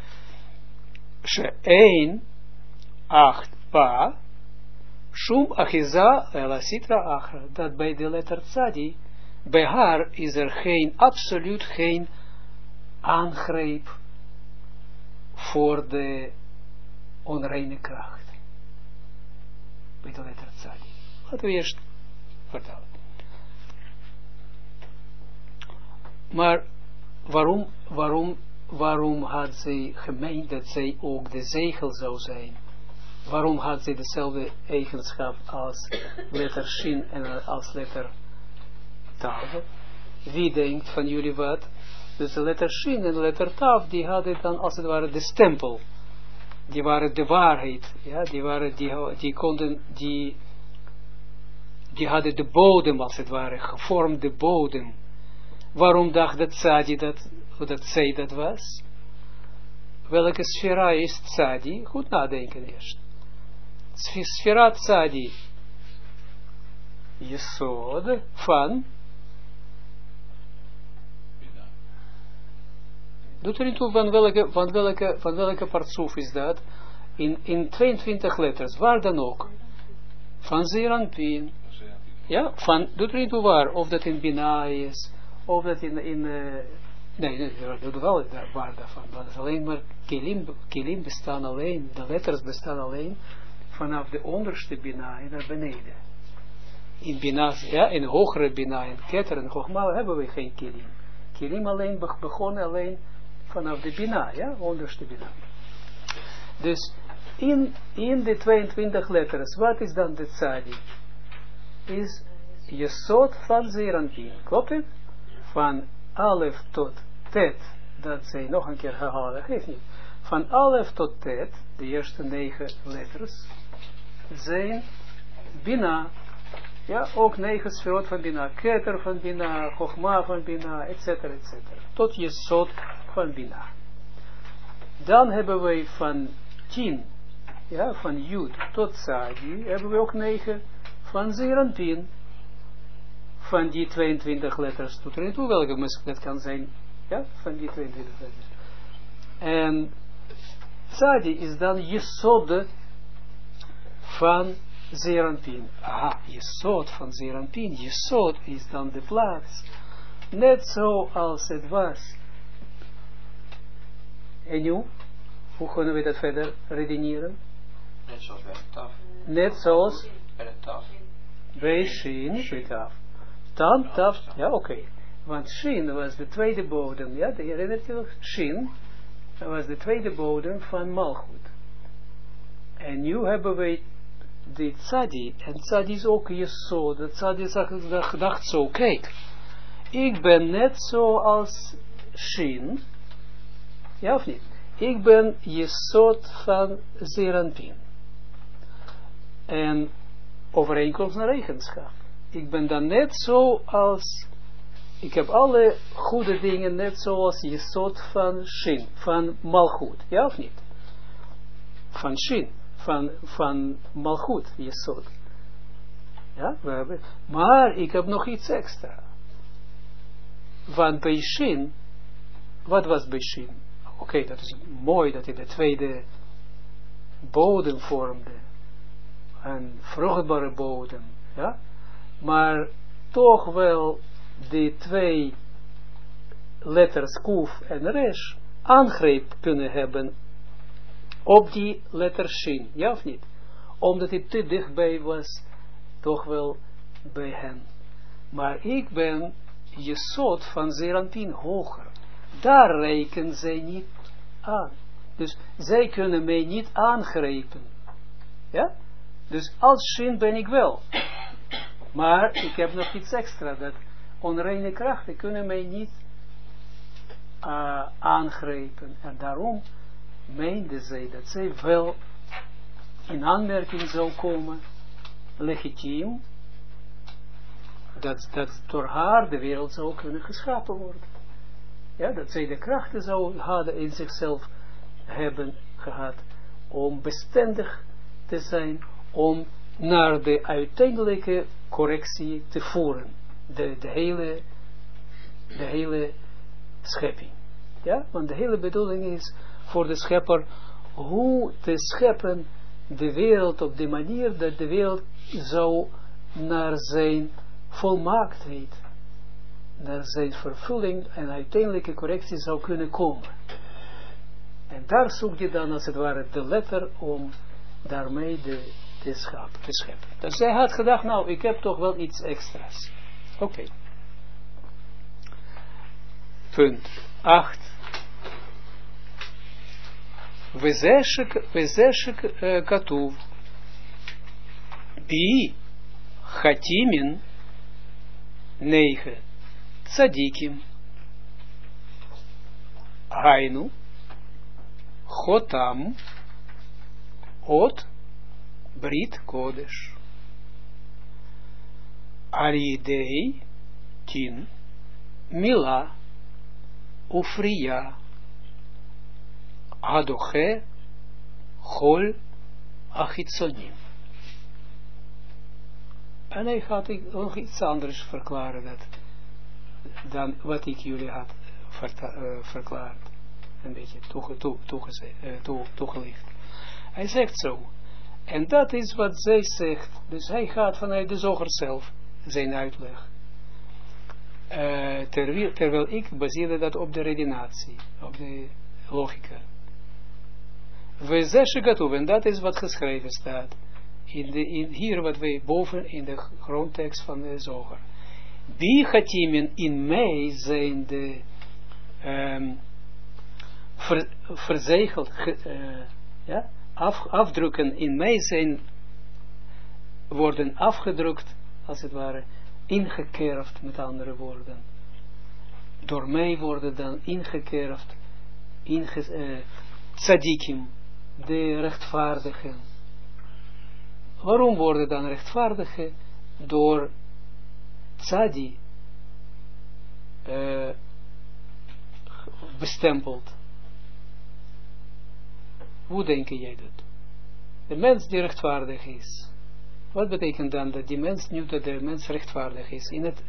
She'ein 8 pa. Shum achiza ela sitra achra. Dat bij de letter Tzadi. Bij haar is er absoluut geen aangreep voor de onreine kracht. Bij de letter Tzadi. Laten we eerst vertellen. Maar waarom had zij gemeend dat zij ook de zegel zou zijn? Waarom had zij dezelfde eigenschap als letter Shin en als letter Tav? Wie denkt van jullie wat? Dus de letter Shin en de letter Tav, die hadden dan als het ware de stempel. Die waren de waarheid. Ja? Die hadden de bodem als het ware, gevormde bodem. Waarom dacht dat Tzadi dat zij dat was? Welke sfera is Tzadi? Goed nadenken eerst. Sfera Tzadi. Yesod van. Doet er niet toe van welke partsoef is dat? In 22 letters, waar dan ook. Van Zeranpin. Ja, doet er niet toe waar. Of dat in Bina is, of dat in Nee, dat doet wel de waar daarvan. Dat is alleen maar, kilim bestaan alleen, de letters bestaan alleen vanaf de onderste bina en naar beneden. In bina, ja, in hogere bina, in keter en chogma hebben we geen kilim. Kilim alleen begonnen alleen vanaf de bina, ja, onderste bina. Dus in de 22 letters, wat is dan de tzadi? Is jesod van Zeranpin. Klopt het? Van alef tot tet, dat zij nog een keer herhalen, geeft niet. Van alef tot tet, de eerste 9 letters, zijn bina. Ja, ook 9 sferot van bina, keter van bina, chogma van bina, etc. etc. Tot jesod van bina. Dan hebben wij van 10, ja, van Jud tot Tzadi, hebben we ook 9 van Zeranpin. Van die 22 letters tot er toe, welke dat kan zijn, ja, van die 22 letters. En Tzadi is dan Jesod van Zeranpin. Aha, Jesod van Zeranpin. Jesod is dan de plaats. Net zo als het was. En nu? Hoe kunnen we dat verder redeneren? Net zoals bij de taf. Net zoals Bij de taf. bij Shin, bij taf. Dan taf, ja oké. Want Shin was de tweede bodem, ja, herinnert je nog? Shin was de tweede bodem van Malchut. En nu hebben wij de Tzadi, en Tzadi is ook Jesod, de Tzadi is gedacht zo, kijk, ik ben net zo als Shin, ja of niet? Ik ben Jesod van Zeranpin. En overeenkomst naar eigenschap. Ik ben dan net zo als, ik heb alle goede dingen net zoals Jesod van Shin, van Malchut, ja of niet? Van Shin, van Malchut, Jesod. Ja, we hebben, maar ik heb nog iets extra. Want bij Shin, wat was bij Shin? Oké, dat is mooi dat hij de tweede bodem vormde. Een vruchtbare bodem, ja. Maar toch wel die 2 letters Kuf en Resh aangreep kunnen hebben op die letter Shin, ja of niet? Omdat het te dichtbij was, toch wel bij hen. Maar ik ben Jesod van Zeranpin hoger. Daar rekenen zij niet aan. Dus zij kunnen mij niet aangrijpen. Ja? Dus als Shin ben ik wel. Maar ik heb nog iets extra. Dat onreine krachten kunnen mij niet aangrijpen. En daarom meende zij dat zij wel in aanmerking zou komen. Legitiem. Dat door haar de wereld zou kunnen geschapen worden. Ja, dat zij de krachten zou hadden in zichzelf hebben gehad om bestendig te zijn, om naar de uiteindelijke correctie te voeren. De hele schepping. Ja, want de hele bedoeling is voor de schepper hoe te scheppen de wereld op de manier dat de wereld zou naar zijn volmaaktheid, naar zijn vervulling en uiteindelijke correctie zou kunnen komen. En daar zoek je dan als het ware de letter om daarmee te scheppen. Dus zij had gedacht, nou, ik heb toch wel iets extra's. Oké. Punt 8. Vezeshek katuv. Bi chatimin 9. Tzadikim. Hainu. Chotam. Ot. Brit Kodesh. Aridei. Tin. Mila. Ufriya. Adoche. Chol. Achitsonim. En hij gaat nog iets anders verklaren dan wat ik jullie had verklaard. Een beetje toegelicht. Hij zegt zo. En dat is wat zij zegt. Dus hij gaat vanuit de zoger zelf zijn uitleg. terwijl ik baseerde dat op de redenatie, op de logica. We zeggen en dat is wat geschreven staat. Hier wat wij boven in de grondtekst van de Zoger. Bi chatimin in mij zijn de verzegeld, afdrukken in mij zijn, worden afgedrukt, als het ware, ingekerfd, met andere woorden. Door mij worden dan ingekerfd, tzadikim, de rechtvaardigen. Waarom worden dan rechtvaardigen door tzadi bestempeld? Hoe denk jij dat? De mens die rechtvaardig is. Wat betekent dan dat die mens nu dat de mens rechtvaardig is?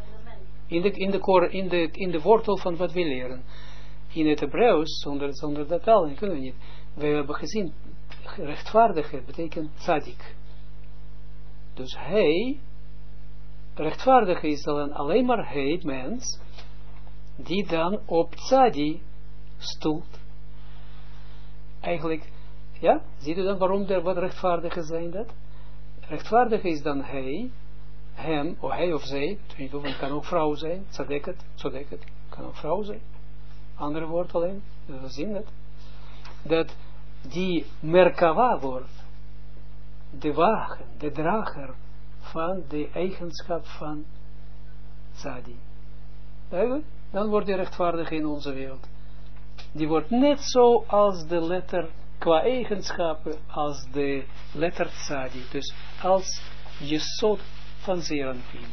In de wortel van wat we leren. In het Hebreeuws, zonder dat al, kunnen we niet. We hebben gezien, rechtvaardige betekent tzadik. Dus hij, rechtvaardig is dan alleen maar hij, mens, die dan op tzadi stoelt. Eigenlijk, ja, ziet u dan waarom wat rechtvaardigen zijn dat? Rechtvaardig is dan hij, hem, of hij of zij, het kan ook vrouw zijn, tzadeket, kan ook vrouw zijn. Andere woord alleen, we zien dat die merkava wordt, de wagen, de drager van de eigenschap van tzadi. Dan wordt die rechtvaardig in onze wereld. Die wordt net zo als de letter, qua eigenschappen, als de letter tzadi. Dus als jesod van Zeranpin.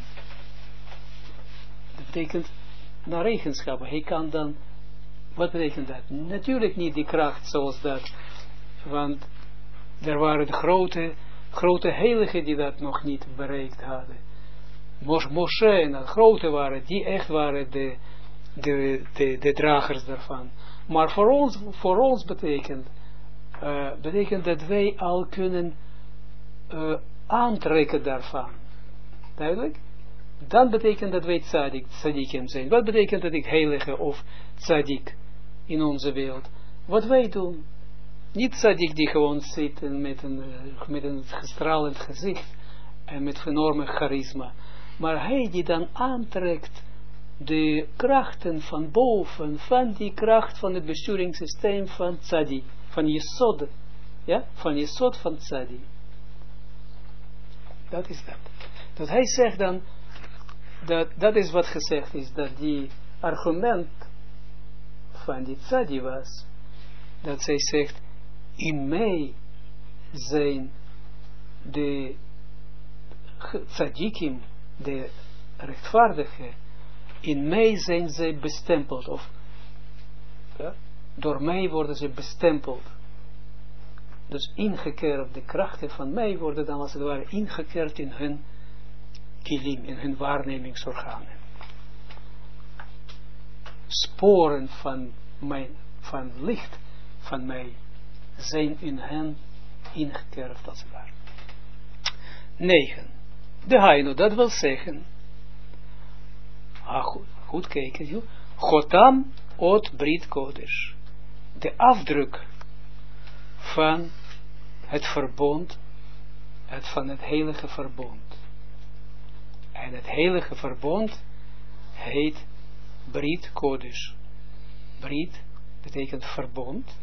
Dat betekent naar eigenschappen. Hij kan dan, wat betekent dat? Natuurlijk niet die kracht zoals dat, want er waren de grote heiligen die dat nog niet bereikt hadden. Moshe en dat grote waren, die echt waren de dragers daarvan. Maar voor ons betekent dat wij al kunnen aantrekken daarvan. Duidelijk? Dan betekent dat wij tzadikim zijn. Wat betekent dat ik heilige of tzadik in onze wereld? Wat wij doen. Niet tzadik die gewoon zit met een gestralend gezicht en met enorme charisma. Maar hij die dan aantrekt de krachten van boven, van die kracht van het besturingssysteem van tzadi, van Jesod, ja, van Jesod van tzadi. Dat is dat. Dat hij zegt dan, dat is wat gezegd is, dat die argument van die tzadi was, dat zij zegt, in mij zijn de tzadikim, de rechtvaardigen, in mij zijn zij bestempeld, of ja, door mij worden ze bestempeld. Dus ingekerfd, de krachten van mij worden dan als het ware ingekerfd in hun kilim, in hun waarnemingsorganen. Sporen van licht van mij zijn in hen ingekerfd als het ware. 9. De Haino, dat wil zeggen, goed kijken, joh. Chotam ot Brit Kodesh. De afdruk van het verbond, van het heilige verbond. En het heilige verbond heet Brit Kodesh. Brit betekent verbond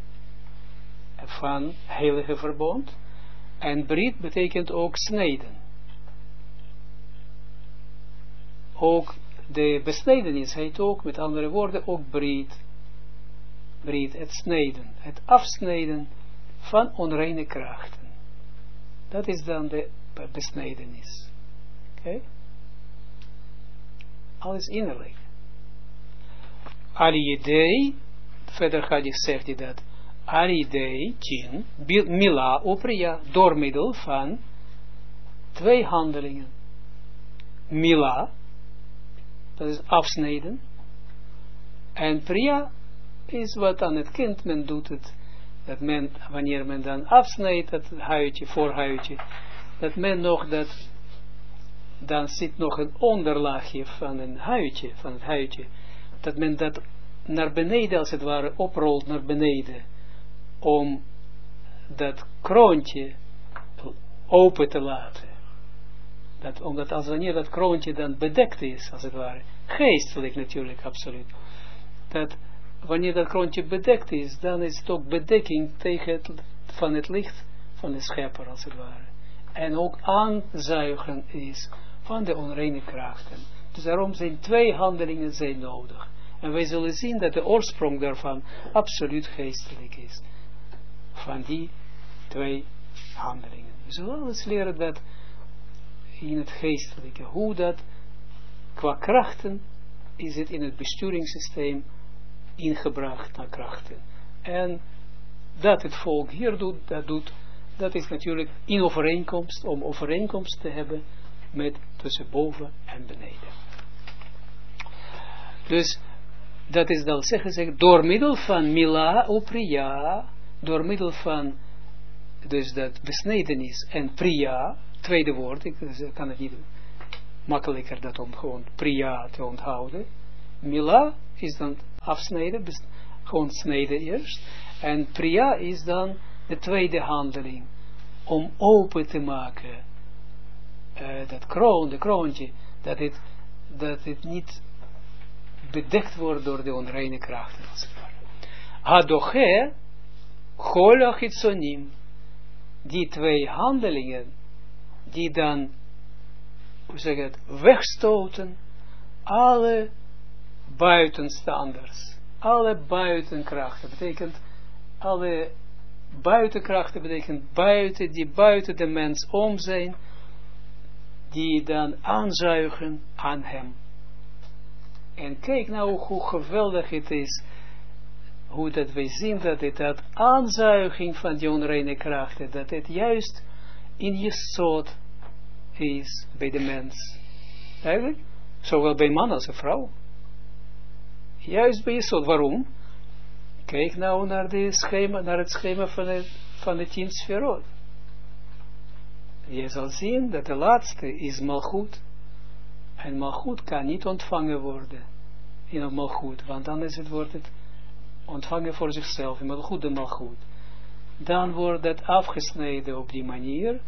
van heilige verbond. En Brit betekent ook snijden. Ook de besnijdenis heet ook, met andere woorden, ook Brit. Brit, het snijden, het afsnijden van onreine krachten. Dat is dan de besnijdenis. Oké? Alles innerlijk. Alidei, verder zegt hij dat, Alidei, 10, Mila, Opriya, door middel van 2 handelingen. Mila, dat is afsnijden. En Priya is wat aan het kind, men doet het, dat men, wanneer men dan afsnijdt, dat huidje, voorhuidje, dat men nog dat dan zit nog een onderlaagje van het huidje, dat men dat naar beneden, als het ware, oprolt naar beneden, om dat kroontje open te laten. Omdat wanneer dat kroontje dan bedekt is, als het ware, geestelijk natuurlijk, absoluut, dat wanneer dat kroontje bedekt is, dan is het ook bedekking tegen van het licht van de schepper, als het ware. En ook aanzuigen is van de onreine krachten. Dus daarom zijn 2 handelingen zijn nodig. En wij zullen zien dat de oorsprong daarvan absoluut geestelijk is. Van die 2 handelingen. We zullen alles leren dat in het geestelijke. Hoe dat qua krachten is het in het besturingssysteem ingebracht naar krachten. En dat het volk hier doet, dat is natuurlijk in overeenkomst, om overeenkomst te hebben met tussen boven en beneden. Dus dat is dan zeggen, door middel van Mila of Priya, door middel van dus dat besnedenis en Priya, tweede woord, ik kan het niet makkelijker dat om gewoon Priya te onthouden. Mila is dan afsnijden, gewoon snijden eerst. En Priya is dan de tweede handeling, om open te maken dat kroontje, dat het niet bedekt wordt door de onreine krachten. Hadoche, chol achitzonim, die 2 handelingen, die dan, hoe zeg het, wegstoten, alle buitenstanders, alle buitenkrachten, betekent, alle buitenkrachten betekent buiten, die buiten de mens om zijn, die dan aanzuigen aan hem. En kijk nou hoe geweldig het is, hoe dat wij zien dat aanzuiging van die onreine krachten, dat het juist in je soort is bij de mens. Eigenlijk, zowel bij man als vrouw. Juist bij je soort. Waarom? Kijk nou naar het schema van de 10 sferot. Je zal zien dat de laatste is malchut. En malchut kan niet ontvangen worden in een malchut, want dan wordt het ontvangen voor zichzelf, in malchut de malchut. Dan wordt het afgesneden op die manier.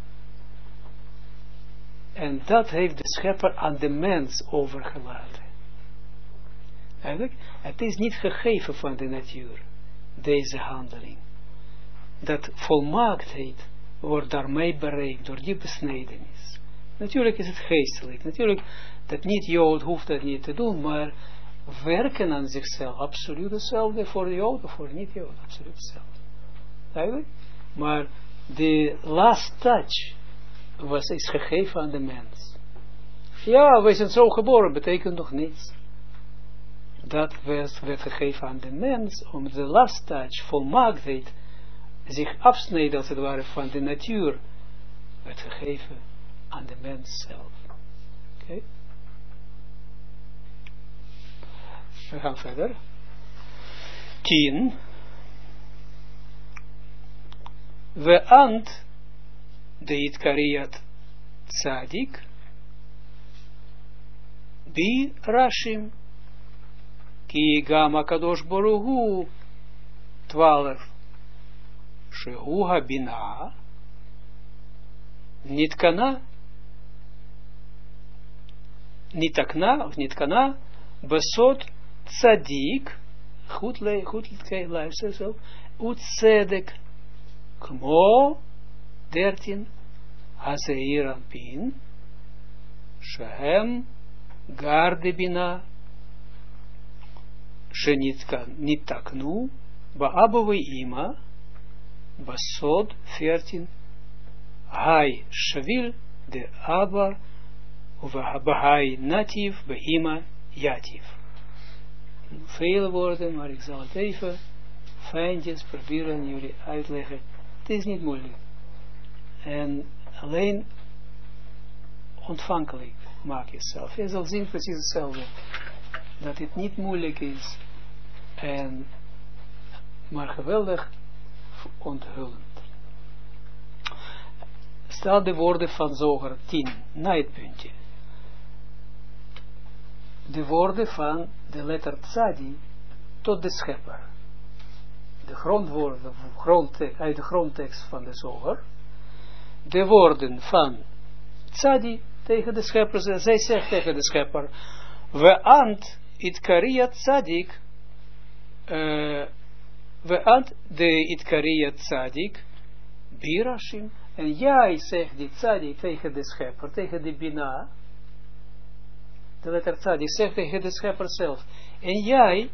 En dat heeft de schepper aan de mens overgelaten. Eigenlijk, het is niet gegeven van de natuur, deze handeling. Dat volmaaktheid wordt daarmee bereikt, door die besnedenis. Natuurlijk is het geestelijk. Natuurlijk, dat niet-Jood hoeft dat niet te doen, maar werken aan zichzelf, absoluut hetzelfde voor de Jood of voor niet-Jood, absoluut hetzelfde. Eigenlijk? Maar de last touch is gegeven aan de mens. Ja, wij zijn zo geboren, betekent nog niets. Dat werd gegeven aan de mens, om de last touch, volmaaktheid, zich afsnijden als het ware van de natuur, werd gegeven aan de mens zelf. Oké? We gaan verder. 10. We ant de Itkariyat Tzadik bi Rashim ki gama kadosh boruhu 12 shehu habina nitkana besot tzadik goed luister zo utzedek kmo 13 haseir anpin shehem garde bina shenitaknu ba'above ima basod 14 hai shvil de abba bahai nativ beima yativ. Vele woorden, maar ik zal het even fijntjes proberen jullie uitleggen. Het is niet moeilijk. En alleen ontvankelijk maak jezelf. Je zal zien precies hetzelfde. Dat het niet moeilijk is. Maar geweldig onthullend. staat de woorden van Zoger 10, na het puntje. De woorden van de letter Tzadi tot de schepper. De grondwoorden, uit de grondtekst van de Zoger. De woorden van Tzadi tegen de schepper, zij zegt tegen de schepper, we ant it kariya tzadik, we ant de it kariya tzadik, birashim, en jij zegt die tzadik tegen de schepper, tegen de bina, de letter tzadik zegt tegen de schepper zelf, en jij,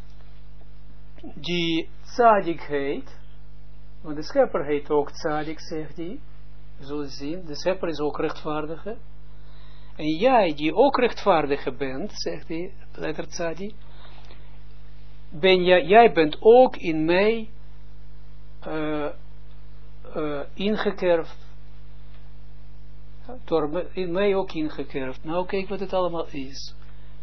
die tzadik heet, want de schepper heet ook tzadik, zegt hij, we zullen zien, de schepper is ook rechtvaardige, en jij die ook rechtvaardige bent, zegt hij, letter tzadi, jij bent ook in mij ingekerfd, in mij ook ingekerfd. Nou, kijk wat het allemaal is.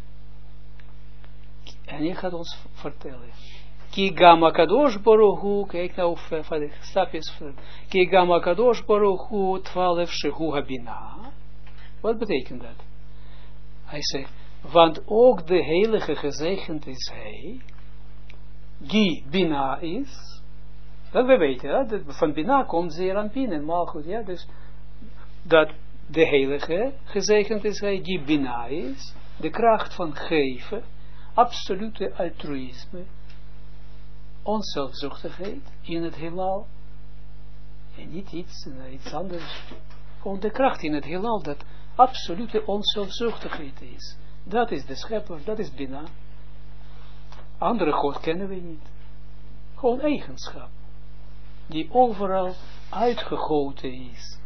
En hij gaat ons vertellen. Ki gama kadosh baruch hu, kijk nou van de stapjes, ki gama kadosh baruch hu, 12 shehu habina. Wat betekent dat? Hij zegt, want ook de heilige gezegend is hij, die bina is, dat we weten, hè? Van bina komt zeer aan binnen, maar goed, ja, dus, dat de heilige gezegend is hij, die bina is, de kracht van geven, absolute altruïsme, onzelfzuchtigheid in het heelal, en niet iets anders, gewoon de kracht in het heelal, dat absolute onzelfzuchtigheid is. Dat is de schepper, dat is Bina. Andere God kennen we niet. Gewoon eigenschap, die overal uitgegoten is.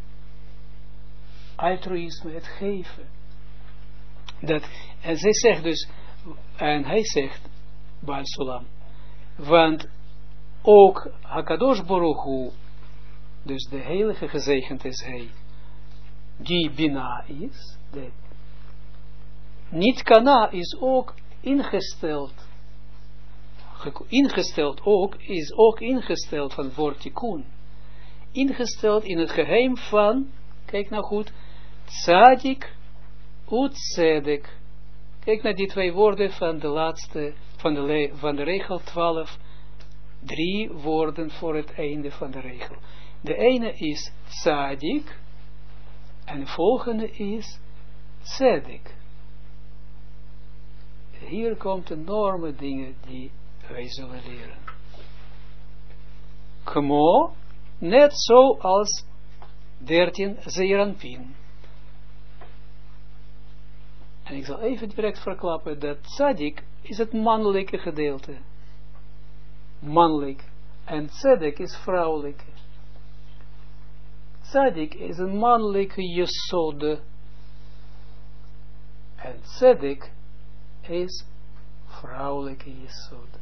Altruïsme, het geven. Dat, en zij zegt dus, en hij zegt, Baal Sulam, want ook Hakadosh Baruch Hu, dus de heilige gezegend is hij, die Bina is, niet Kana is ook ingesteld is ook ingesteld van woord tikkun, ingesteld in het geheim van, kijk nou goed, tzadik utzedek. Kijk naar die twee woorden van de laatste, van de regel 12, 3 woorden voor het einde van de regel. De ene is tzadik, en de volgende is tzedek. Hier komt enorme dingen die wij zullen leren. Kmo, net zoals 13 Zeeranpin. En ik zal even direct verklappen dat tzadik is het mannelijke gedeelte. Mannelijk. En tzedek is vrouwelijke. Tzadik is een mannelijke jesode. En tzedek is vrouwelijke jesode.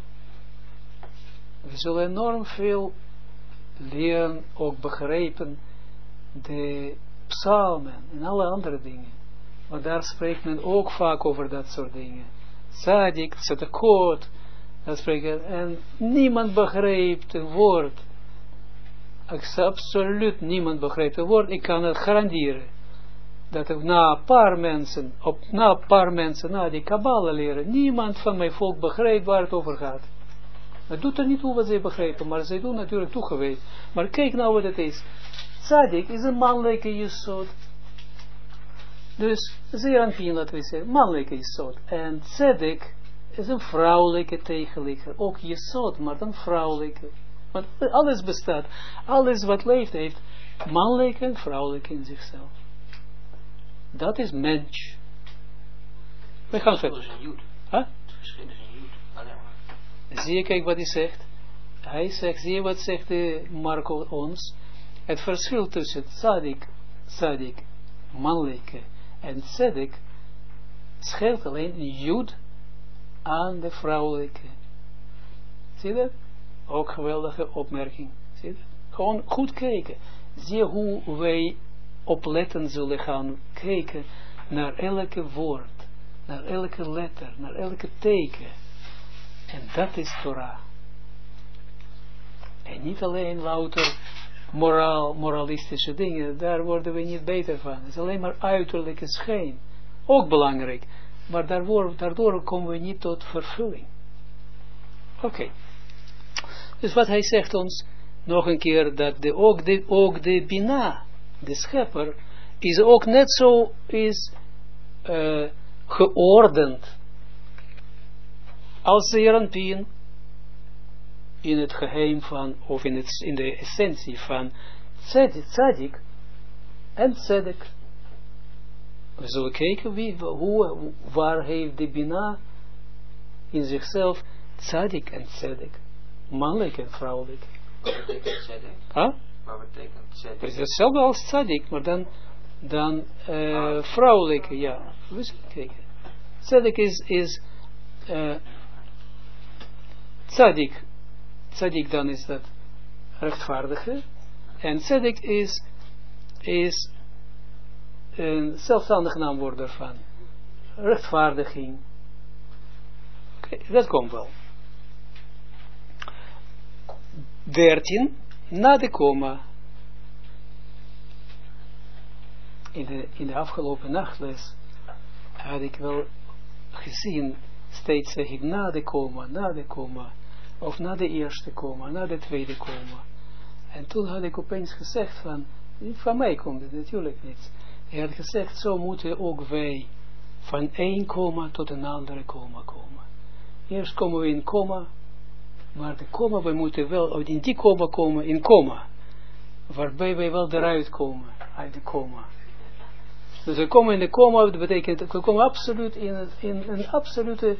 We zullen enorm veel leren, ook begrijpen, de psalmen en alle andere dingen. Want daar spreekt men ook vaak over dat soort dingen. Tzadik, tzedekot, dat spreekt en niemand begrijpt een woord. Absoluut niemand begrijpt een woord. Ik kan het garanderen. Dat na een paar mensen, na die Kabbala leren, niemand van mijn volk begrijpt waar het over gaat. Het doet er niet toe wat zij begrijpen, maar zij doen natuurlijk toegewijd. Maar kijk nou wat het is. Tzadik is een mannelijke jesod. Dus, Zeeranpin laten we zeggen, mannelijke jesod. En tzedek is een vrouwelijke tegenligger. Ook jesod, maar dan vrouwelijke. Want alles bestaat. Alles wat leeft heeft mannelijke en vrouwelijke in zichzelf. Dat is mens. We gaan verder. Het verschil is een jood. Zie je, kijk wat hij zegt. Hij zegt, zie je wat zegt Marco ons. Het verschil tussen tzadik, mannelijke, en tzedek, scheelt alleen een jood aan de vrouwelijke. Zie je dat? Ook geweldige opmerking. Zie je dat? Gewoon goed kijken. Zie je hoe wij opletten zullen gaan kijken naar elke woord, naar elke letter, naar elke teken. En dat is Torah. En niet alleen louter moralistische dingen, daar worden we niet beter van. Het is alleen maar uiterlijke schijn. Ook belangrijk. Maar daardoor komen we niet tot vervulling. Oké. Dus wat hij zegt ons, nog een keer, dat ook de Bina, de schepper, is ook net zo geordend als Zeranpien in het geheim van, of in de essentie van Tzadik en Tzedek. We zullen kijken waar heeft de Bina in zichzelf Tzadik en Tzedek, mannelijk en vrouwelijk. Wat betekent Tzedek? Huh? Wat betekent Tzedek? Het is hetzelfde als Tzadik, maar dan vrouwelijke, ja. We zullen kijken. Tzedek is Tzadik. Tzadik dan is dat rechtvaardige. En Tzedek is een zelfstandig naamwoord daarvan. Rechtvaardiging. Okay, dat komt wel. 13. Na de komma. In de afgelopen nachtles had ik wel gezien, steeds zeg ik na de komma, of na de eerste komma, na de tweede komma. En toen had ik opeens gezegd van mij komt het natuurlijk niet. Hij had gezegd, zo moeten ook wij van één komma tot een andere komma komen. Eerst komen we in komma, maar de komma, we moeten wel in die komma komen, in komma, waarbij wij wel eruit komen, uit de komma. Dus we komen in de komma, dat betekent, we komen absoluut in een absolute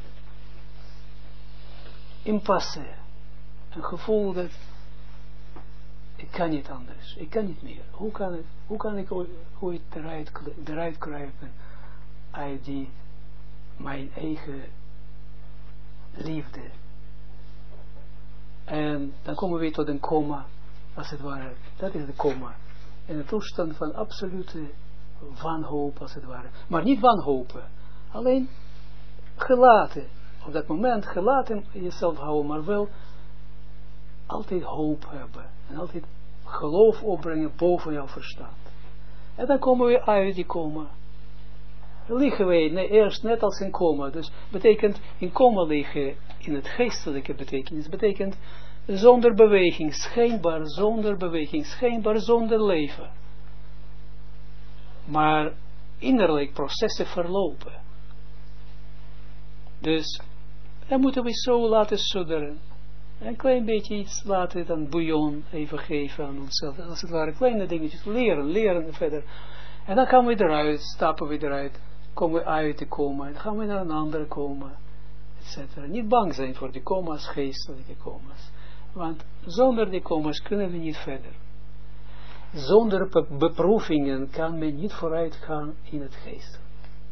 impasse. Een gevoel dat, ik kan niet anders, ik kan niet meer. Hoe kan ik ooit eruit kruipen uit mijn eigen liefde? En dan komen we tot een komma, als het ware. Dat is de komma. In een toestand van absolute wanhoop, als het ware. Maar niet wanhopen. Alleen gelaten. Op dat moment gelaten jezelf houden, maar wel altijd hoop hebben. En altijd geloof opbrengen boven jouw verstand. En dan komen we uit die komma. Liggen wij eerst net als in komma. Dus betekent in komma liggen in het geestelijke betekenis. Betekent zonder beweging, schijnbaar zonder beweging, schijnbaar zonder leven. Maar innerlijk processen verlopen. Dus dan moeten we zo laten sudderen. Een klein beetje iets laten, dan bouillon even geven aan onszelf. Als het ware kleine dingetjes, leren verder. En dan gaan we eruit, stappen we eruit, komen we uit te komen, dan gaan we naar een andere komma, etc. Niet bang zijn voor die komma's, geestelijke komma's. Want zonder die komma's kunnen we niet verder. Zonder beproevingen kan men niet vooruit gaan in het geest.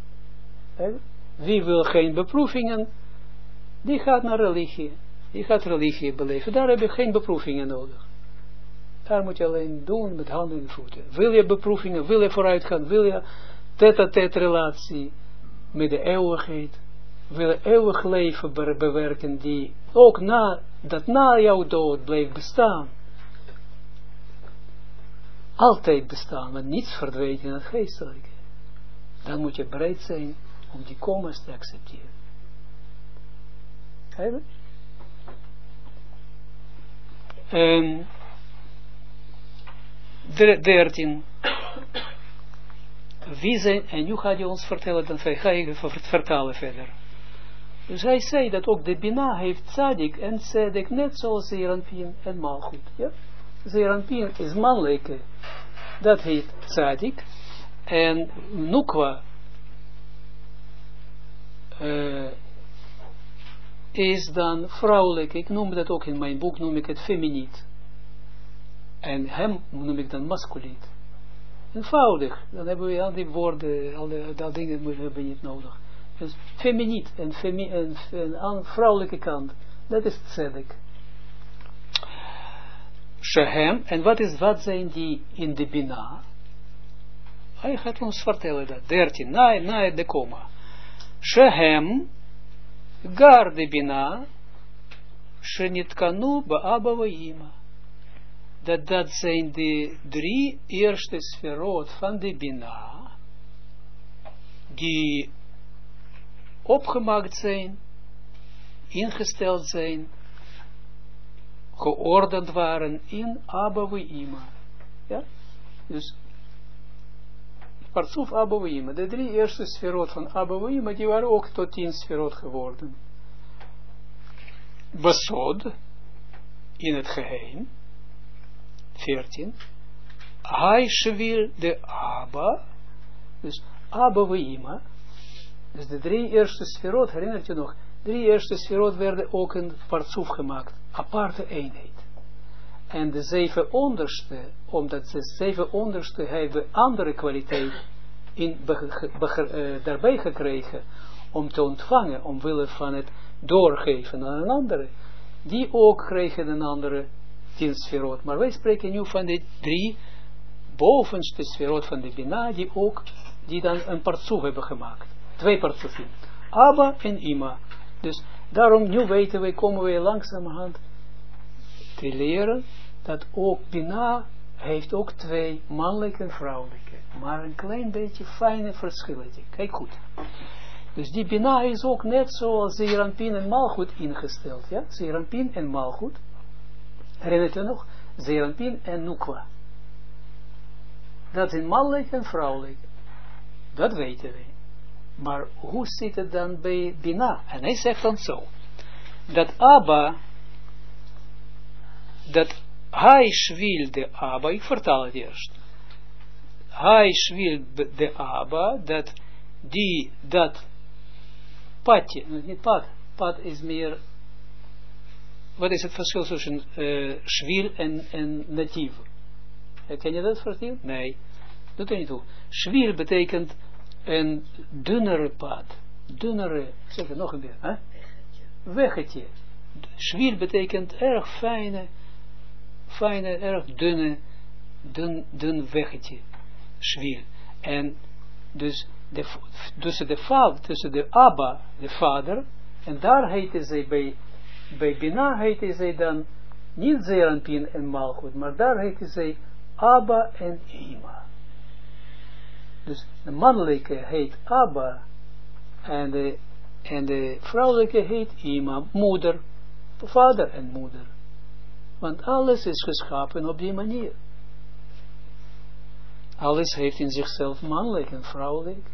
Wie wil geen beproevingen, die gaat naar religie. Die gaat religie beleven. Daar heb je geen beproevingen nodig. Daar moet je alleen doen met handen en voeten. Wil je beproevingen, wil je vooruit gaan, wil je tête-à-tête relatie met de eeuwigheid, wil je eeuwig leven bewerken die ook na jouw dood blijft bestaan. Altijd bestaan, want niets verdwijnt in het geestelijke. Dan moet je bereid zijn om die komma's te accepteren. Eigenlijk? 13. Wie zijn, en nu gaat hij ons vertellen, dan ga je vertalen verder. Dus hij zei dat ook de Bina heeft Tzadik en Tzedek, net zoals Zeranpien en Malchut. Ja? Zeranpien is mannelijke, dat heet Tzadik, en Nukwa is dan vrouwelijk. Ik noem dat ook in mijn boek, noem ik het feminiet. En hem noem ik dan masculiet. Eenvoudig. Dan hebben we al die woorden, al die dingen hebben we niet nodig. Dus feminiet en aan de vrouwelijke kant. Dat is tzedek. Shehem. En wat zijn die in de Bina? Hij gaat ons vertellen dat. 13. Na de komma. Shehem. Gar de Bina. Shenitkanu ba'aba v'ima. dat zijn de 3 eerste sferot van de Bina, die opgemaakt zijn, ingesteld zijn, geordend waren in Abba Ve'ima. Ja? Dus, Partsuf Abba Ve'ima, de 3 eerste sferot van Abba Ve'ima, die waren ook tot 10 sferot geworden. Besod, in het geheim, 14, Hai Shvil de Abba, dus Abba Ve'ima, dus de 3 eerste sferot, herinnert je nog, 3 eerste sferot werden ook in Partsuf gemaakt, aparte eenheid. En de 7 onderste, omdat de 7 onderste hebben andere kwaliteit daarbij gekregen, om te ontvangen, omwille van het doorgeven aan een andere, die ook kregen een andere 10 sferot. Maar wij spreken nu van de 3 bovenste sferot van de Bina, die dan een Partsuf hebben gemaakt. 2 Partsufim. Abba en Ima. Dus daarom nu weten wij, komen wij langzamerhand te leren, dat ook Bina heeft ook 2, mannelijke en vrouwelijke. Maar een klein beetje fijne verschillen. Kijk goed. Dus die Bina is ook net zoals Zeeranpin en Malchut ingesteld. Ja? Zeeranpin en Malchut. Herinnert u nog? Zeeranpin en Nukwa. Dat zijn mannelijk en vrouwelijk. Dat weten we. Maar hoe zit het dan bij Bina? En hij zegt dan zo. Dat Abba, dat hij Shvil de Abba, ik vertaal het eerst. Hij Shvil de Abba, dat padje, niet pad is meer, wat is het verschil tussen Shvil en natief? Ken je dat verschil? Nee, doet er niet toe. Shvil betekent een dunnere pad, dunnere, zeg het nog een keer, hè? Weggetje. Shvil betekent erg fijne, erg dun weggetje. Shvil. En dus tussen de Abba, de vader, en daar heette zij bij Bina heette zij dan niet Zeeranpin en Malchut, maar daar heette zij Abba en Ima. Dus de mannelijke heet Abba en de vrouwelijke heet Ima, moeder, vader en moeder. Want alles is geschapen op die manier. Alles heeft in zichzelf mannelijk en vrouwelijk.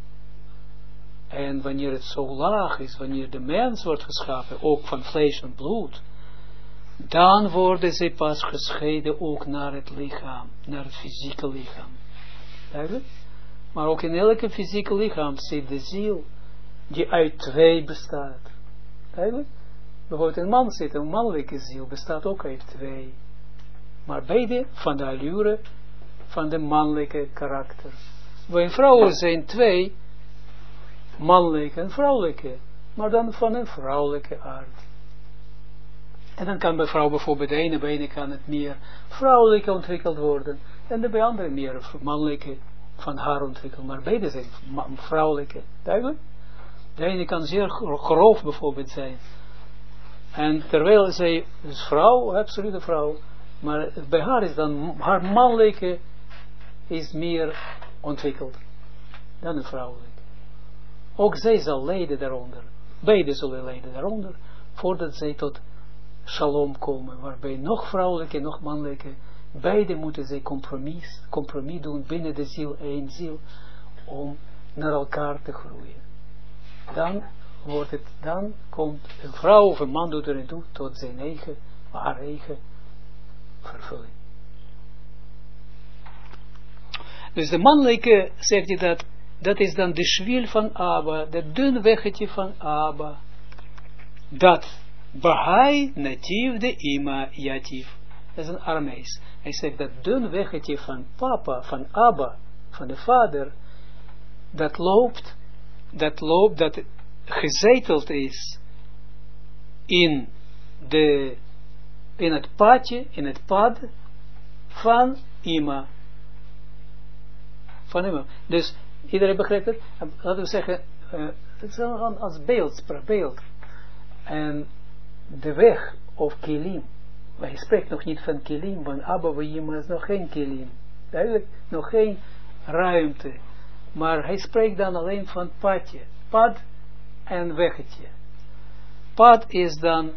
En wanneer het zo laag is, wanneer de mens wordt geschapen, ook van vlees en bloed, dan worden ze pas gescheiden ook naar het lichaam, naar het fysieke lichaam. Duidelijk? Maar ook in elke fysieke lichaam zit de ziel, die uit 2 bestaat. Duidelijk? Bijvoorbeeld een man zit, een mannelijke ziel bestaat ook uit 2. Maar beide van de allure van de mannelijke karakter. Bij vrouwen zijn 2 mannelijke en vrouwelijke, maar dan van een vrouwelijke aard. En dan kan bij vrouw bijvoorbeeld bij ene kan het meer vrouwelijke ontwikkeld worden, en bij andere meer mannelijke van haar ontwikkeld, maar beide zijn vrouwelijke. Duidelijk? De ene kan zeer grof bijvoorbeeld zijn. En terwijl zij is vrouw, absolute vrouw, maar bij haar is dan, haar mannelijke is meer ontwikkeld dan een vrouwelijke. Ook zij zal lijden daaronder. Beide zullen lijden daaronder, voordat zij tot shalom komen, waarbij nog vrouwelijke, nog mannelijke, beide moeten zij compromis doen binnen de ziel, één ziel, om naar elkaar te groeien. Dan komt een vrouw of een man doet er toe tot zijn eigen, haar eigen vervulling. Dus de mannelijke, zegt hij dat is dan de schwiel van Abba, dat dun weggetje van Abba, dat Bahai natief de Ima Yatif. Dat is een Aramees. Hij zegt dat dun weggetje van papa, van Abba, van de vader, dat gezeteld is in het padje, in het pad van Ima. Van Ima. Dus iedereen begrijpt het? Laten we zeggen, het is als beeld. En de weg of kilim, hij spreekt nog niet van kelim, want Abba Vayima is nog geen kelim. Duidelijk, nog geen ruimte. Maar hij spreekt dan alleen van padje. Pad en weggetje. Pad is dan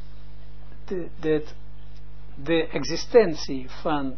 de existentie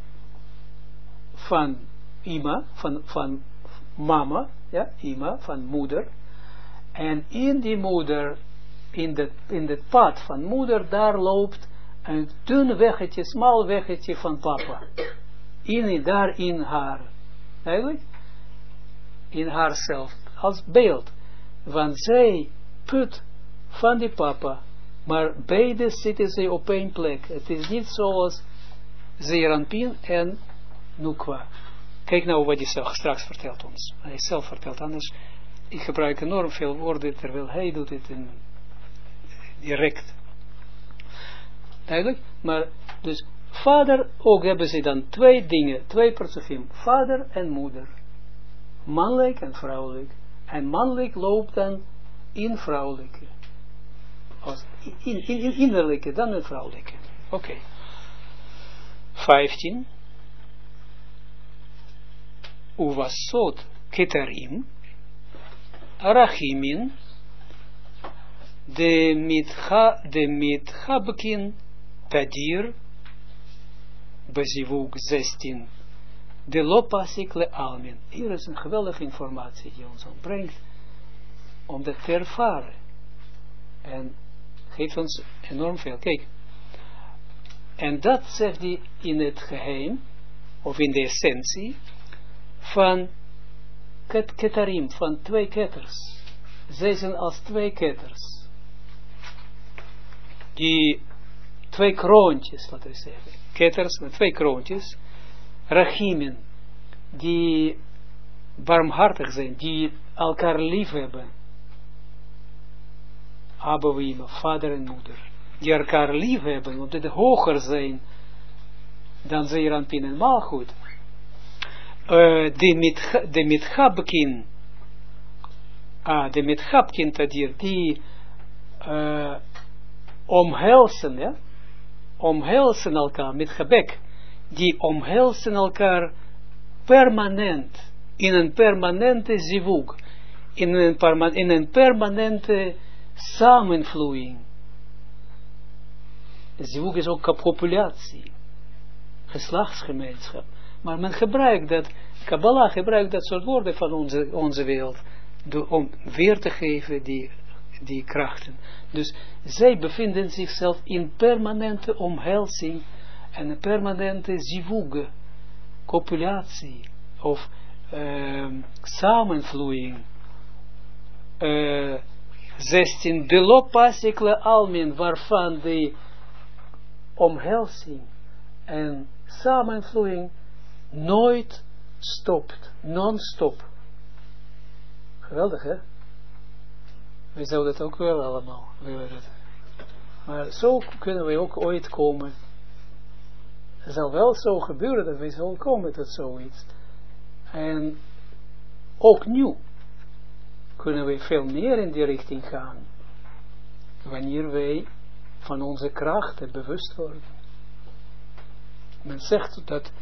van ima, van mama, ja, ima, van moeder. En in die moeder, in het pad van moeder, daar loopt een dun weggetje, smal weggetje van papa. Daar in haar. Eigenlijk? In haarzelf. Als beeld. Want zij put van die papa. Maar beide zitten ze op één plek. Het is niet zoals Zeranpin en Nukwa. Kijk nou wat hij straks vertelt ons. Hij zelf vertelt anders. Ik gebruik enorm veel woorden, terwijl hij doet het in direct. Duidelijk? Maar, dus, vader, ook hebben ze dan twee dingen, twee persofiem. Vader en moeder. Mannelijk en vrouwelijk. En mannelijk loopt dan in vrouwelijke. Als in innerlijke, dan in vrouwelijke. Oké. 15. Uvasot ketarim. Rachimin. De mitchabkin tadir. Bezivug 16. De lopasikle almin. Hier is een geweldige informatie die ons ontbrengt om dat te ervaren. En geeft ons enorm veel. Kijk. En dat zegt hij in het geheim, of in de essentie, van ketarim, van twee ketters. Zij zijn als twee ketters. Die twee kroontjes, laten we zeggen. Ketters met twee kroontjes. Rachimen, die barmhartig zijn, die elkaar lief hebben. Abba Vayima, vader en moeder. Die elkaar lief hebben, omdat die hoger zijn dan Zeranpin en Malchut. De mitchabkin tadir, die omhelzen, ja? Omhelzen elkaar, met gebek, die omhelzen elkaar permanent, in een permanente zivug, in een permanente samenvloeiing. Zivug is ook populatie, geslachtsgemeenschap. Maar men gebruikt dat, Kabbalah gebruikt dat soort woorden van onze wereld, om weer te geven die krachten. Dus zij bevinden zichzelf in permanente omhelzing en een permanente zivug, copulatie of samenvloeiing. 16. De lopasikle almin, waarvan de omhelzing en samenvloeiing nooit stopt, non-stop. Geweldig, hè? We zouden het ook wel allemaal willen. Maar zo kunnen we ook ooit komen. Het zal wel zo gebeuren dat we zullen komen tot zoiets. En ook nu kunnen we veel meer in die richting gaan. Wanneer wij van onze krachten bewust worden. Men zegt dat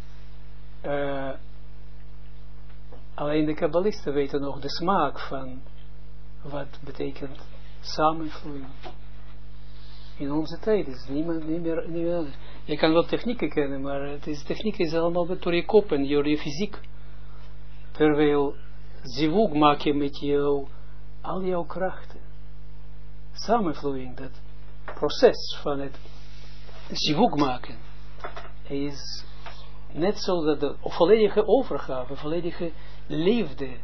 alleen de kabbalisten weten nog de smaak van wat betekent samenvloeien. In onze tijd is niemand niet meer anders. Je kan wel technieken kennen, maar techniek is allemaal door je kop en door je fysiek. Terwijl zivug maak je met al jouw krachten. Samenvloeiing, dat proces van het zivug maken, is net zo dat de volledige overgave, volledige liefde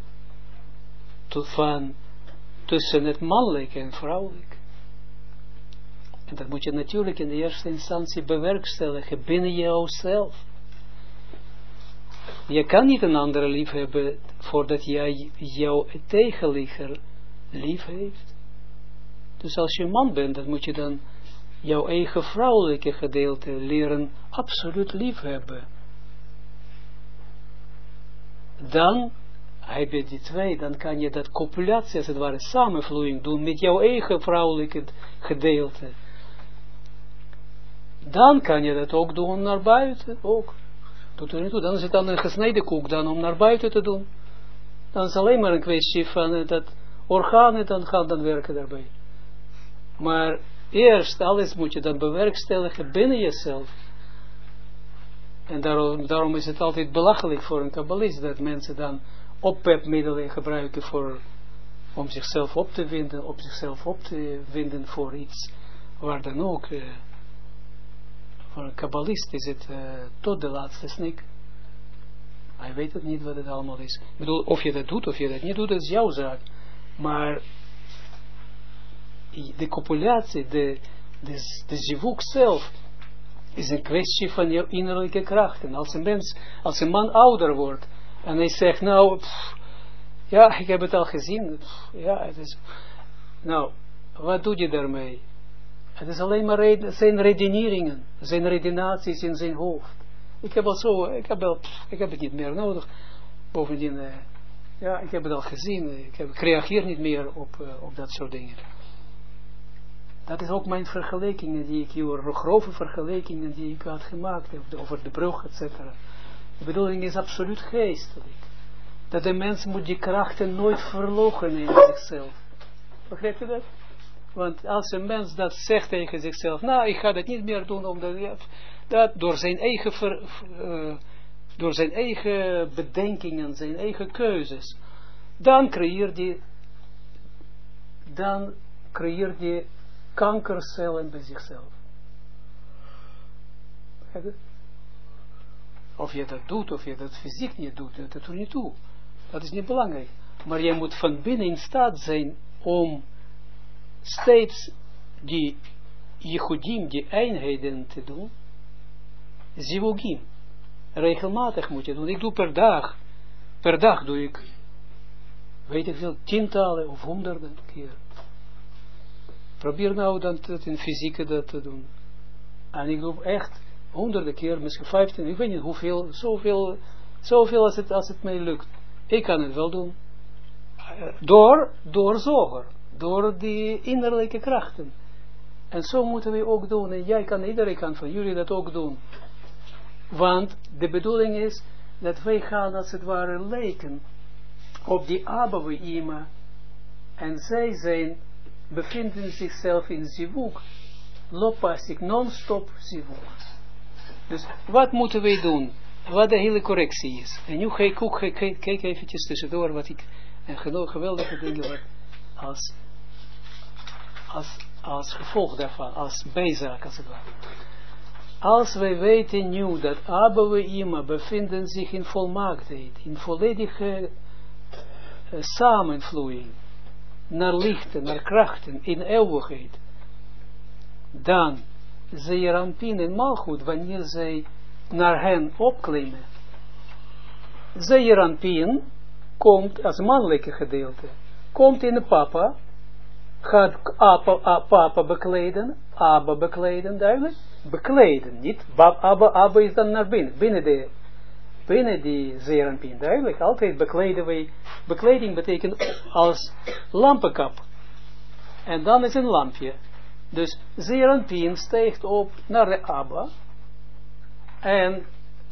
tussen het mannelijk en vrouwelijk. En dat moet je natuurlijk in de eerste instantie bewerkstelligen binnen jouzelf. Je kan niet een andere lief hebben voordat jij jouw tegenligger lief heeft. Dus als je man bent, dan moet je dan jouw eigen vrouwelijke gedeelte leren absoluut lief hebben. Dan heb je die twee, dan kan je dat copulatie als het ware samenvloeiing doen met jouw eigen vrouwelijke gedeelte. dan kan je dat ook doen naar buiten, ook. Doet er niet toe. Dan is het dan een gesneden koek, dan om naar buiten te doen. Dan is het alleen maar een kwestie van dat organen dan gaan dan werken daarbij. Maar eerst, alles moet je dan bewerkstelligen binnen jezelf. En daarom is het altijd belachelijk voor een kabbalist, dat mensen dan oppepmiddelen gebruiken om zichzelf op te winden, voor iets, waar dan ook, voor een kabbalist is het tot de laatste snik. Hij weet het niet wat het allemaal is. Ik bedoel, of je dat doet, of je dat niet doet, dat is jouw zaak. Maar de copulatie, de zivuk zelf, is een kwestie van jouw innerlijke krachten. Als een man ouder wordt, en hij zegt, nou, ja, ik heb het al gezien, ja, het is, nou, wat doe je daarmee? Het is alleen maar zijn redeneringen, zijn redenaties in zijn hoofd. Ik heb het niet meer nodig. Bovendien, ja, ik heb het al gezien, ik reageer niet meer op dat soort dingen. Dat is ook mijn vergelijkingen grove vergelijkingen die ik had gemaakt over de brug, etc. De bedoeling is absoluut geestelijk. Dat de mens moet die krachten nooit verloochenen in zichzelf. Begrijp je dat? Want als een mens dat zegt tegen zichzelf, nou, ik ga dat niet meer doen, omdat dat door zijn eigen bedenkingen, zijn eigen keuzes, dan creëert die kankercellen bij zichzelf. Of je dat doet, of je dat fysiek niet doet, dat doet er niet toe. Dat is niet belangrijk. Maar je moet van binnen in staat zijn om steeds die Yehudim, die eenheden te doen, zivugim. Regelmatig moet je doen. Ik doe per dag doe ik, weet ik veel, tientallen of honderden keer. Probeer nou dan in fysieke dat te doen. En ik doe echt honderden keer, misschien 15, ik weet niet hoeveel, zoveel als het mij lukt. Ik kan het wel doen. Door zoger. Door die innerlijke krachten. En zo moeten we ook doen. En iedereen kan van jullie dat ook doen. Want de bedoeling is dat wij gaan als het ware lijken op die Abba-Ima. En zij bevinden zichzelf in zivuk. Lopasik, non-stop zivuk. Dus wat moeten wij doen? Wat de hele correctie is. En nu kijk eventjes tussendoor wat ik, en geweldige dingen wat als gevolg daarvan, als bijzaak als het ware. Als wij weten nu dat Abba en Ima bevinden zich in volmaaktheid, in volledige samenvloeiing, naar lichten, naar krachten, in eeuwigheid, dan Zeeranpien en Malchut, wanneer zij naar hen opklimmen, Zeeranpien komt als mannelijke gedeelte, komt in de papa, gaat papa bekleden, Abba bekleden, duidelijk, bekleden, niet, Abba is dan naar binnen die Zeeranpien, duidelijk, altijd bekleden wij, bekleding betekent als lampenkap, en dan is een lampje, dus Zeeranpien stijgt op naar de Abba, en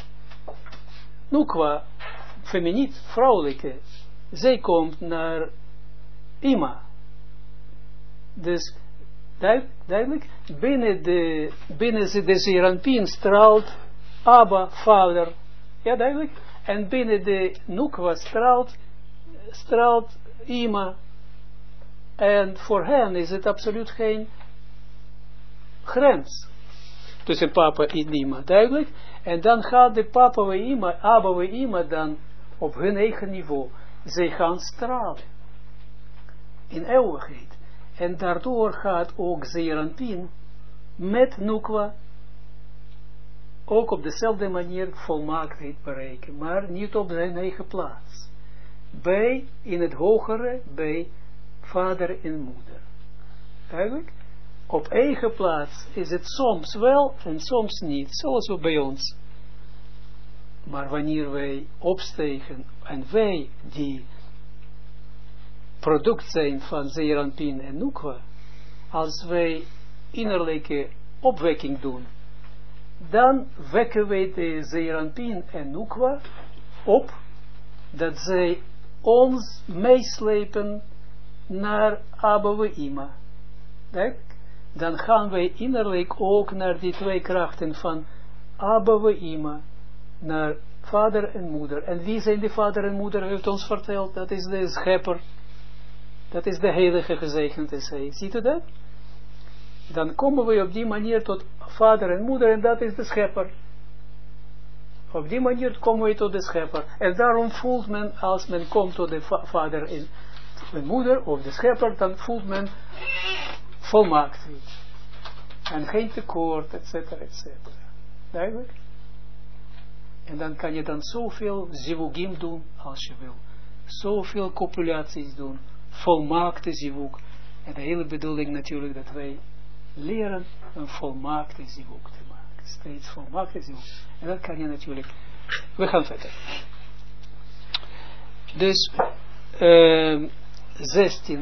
Nukwa, feminiet, vrouwelijke, zij komt naar Ima. Dus duidelijk, binnen de Zeeranpien straalt Abba, vader, ja duidelijk, en binnen de Nukwa straalt Ima, en voor hen is het absoluut geen grens tussen papa en Ima, duidelijk, en dan gaat de papa en Ima, Abba en Ima dan op hun eigen niveau, zij gaan stralen in eeuwigheid. En daardoor gaat ook Zeeranpien met Nukwa ook op dezelfde manier volmaaktheid bereiken, maar niet op zijn eigen plaats. In het hogere, bij vader en moeder. Eigenlijk, op eigen plaats is het soms wel en soms niet, zoals we bij ons. Maar wanneer wij opstegen en wij die product zijn van Zeeranpien en Nukwa, als wij innerlijke opwekking doen, dan wekken wij de Zeranpin en Nukwa op, dat zij ons meeslepen naar Abba we Ima. Dan gaan wij innerlijk ook naar die twee krachten van Abba we Ima, naar vader en moeder. En wie zijn de vader en moeder, heeft ons verteld, dat is de schepper, dat is de heilige gezegend is hij. Ziet u dat? Dan komen we op die manier tot vader en moeder, en dat is de schepper. Op die manier komen we tot de schepper. En daarom voelt men, als men komt tot de vader en de moeder, of de schepper, dan voelt men volmaaktheid. En geen tekort, et cetera, et cetera. Duidelijk? En dan kan je dan zoveel zivugim doen, als je wil. Zoveel copulaties doen. Volmaakte zivug. En de hele bedoeling natuurlijk dat wij leren een volmaakte zivug te maken. Steeds volmaakte zivug. En dat kan je natuurlijk. We gaan verder. Dus 16.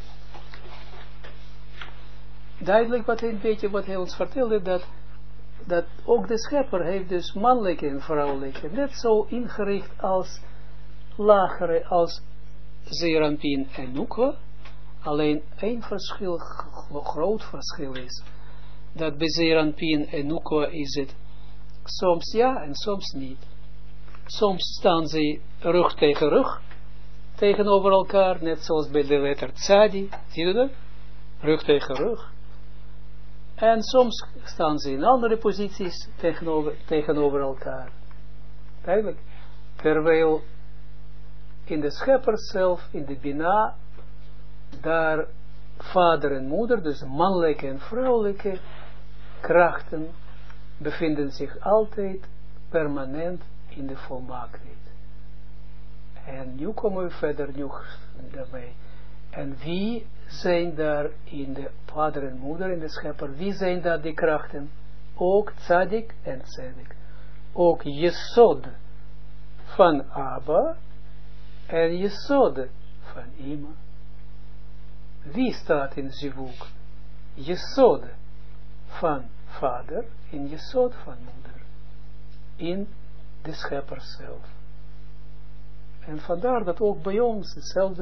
Duidelijk een beetje wat hij ons vertelde, dat ook de schepper heeft dus mannelijke en vrouwelijke. Net zo ingericht als lagere, als Zeranpin en Nukwa. Alleen één verschil, groot verschil is, dat bij Zeranpin en Nukwa is het soms ja en soms niet. Soms staan ze rug tegen rug, tegenover elkaar, net zoals bij de letter Tzadi, zie je dat? Rug tegen rug. En soms staan ze in andere posities tegenover elkaar. Duidelijk. Terwijl in de schepper zelf, in de Bina, daar vader en moeder, dus mannelijke en vrouwelijke krachten, bevinden zich altijd permanent in de volmaaktheid. En nu komen we verder daarmee. En wie zijn daar in de vader en moeder, in de schepper, wie zijn daar die krachten? Ook Tzadik en Tzedek. Ook Yesod van Abba en Yesod van Ima. Wie staat in Zivug? Yesod van vader en Yesod van moeder. In de schepper zelf. En vandaar dat ook bij ons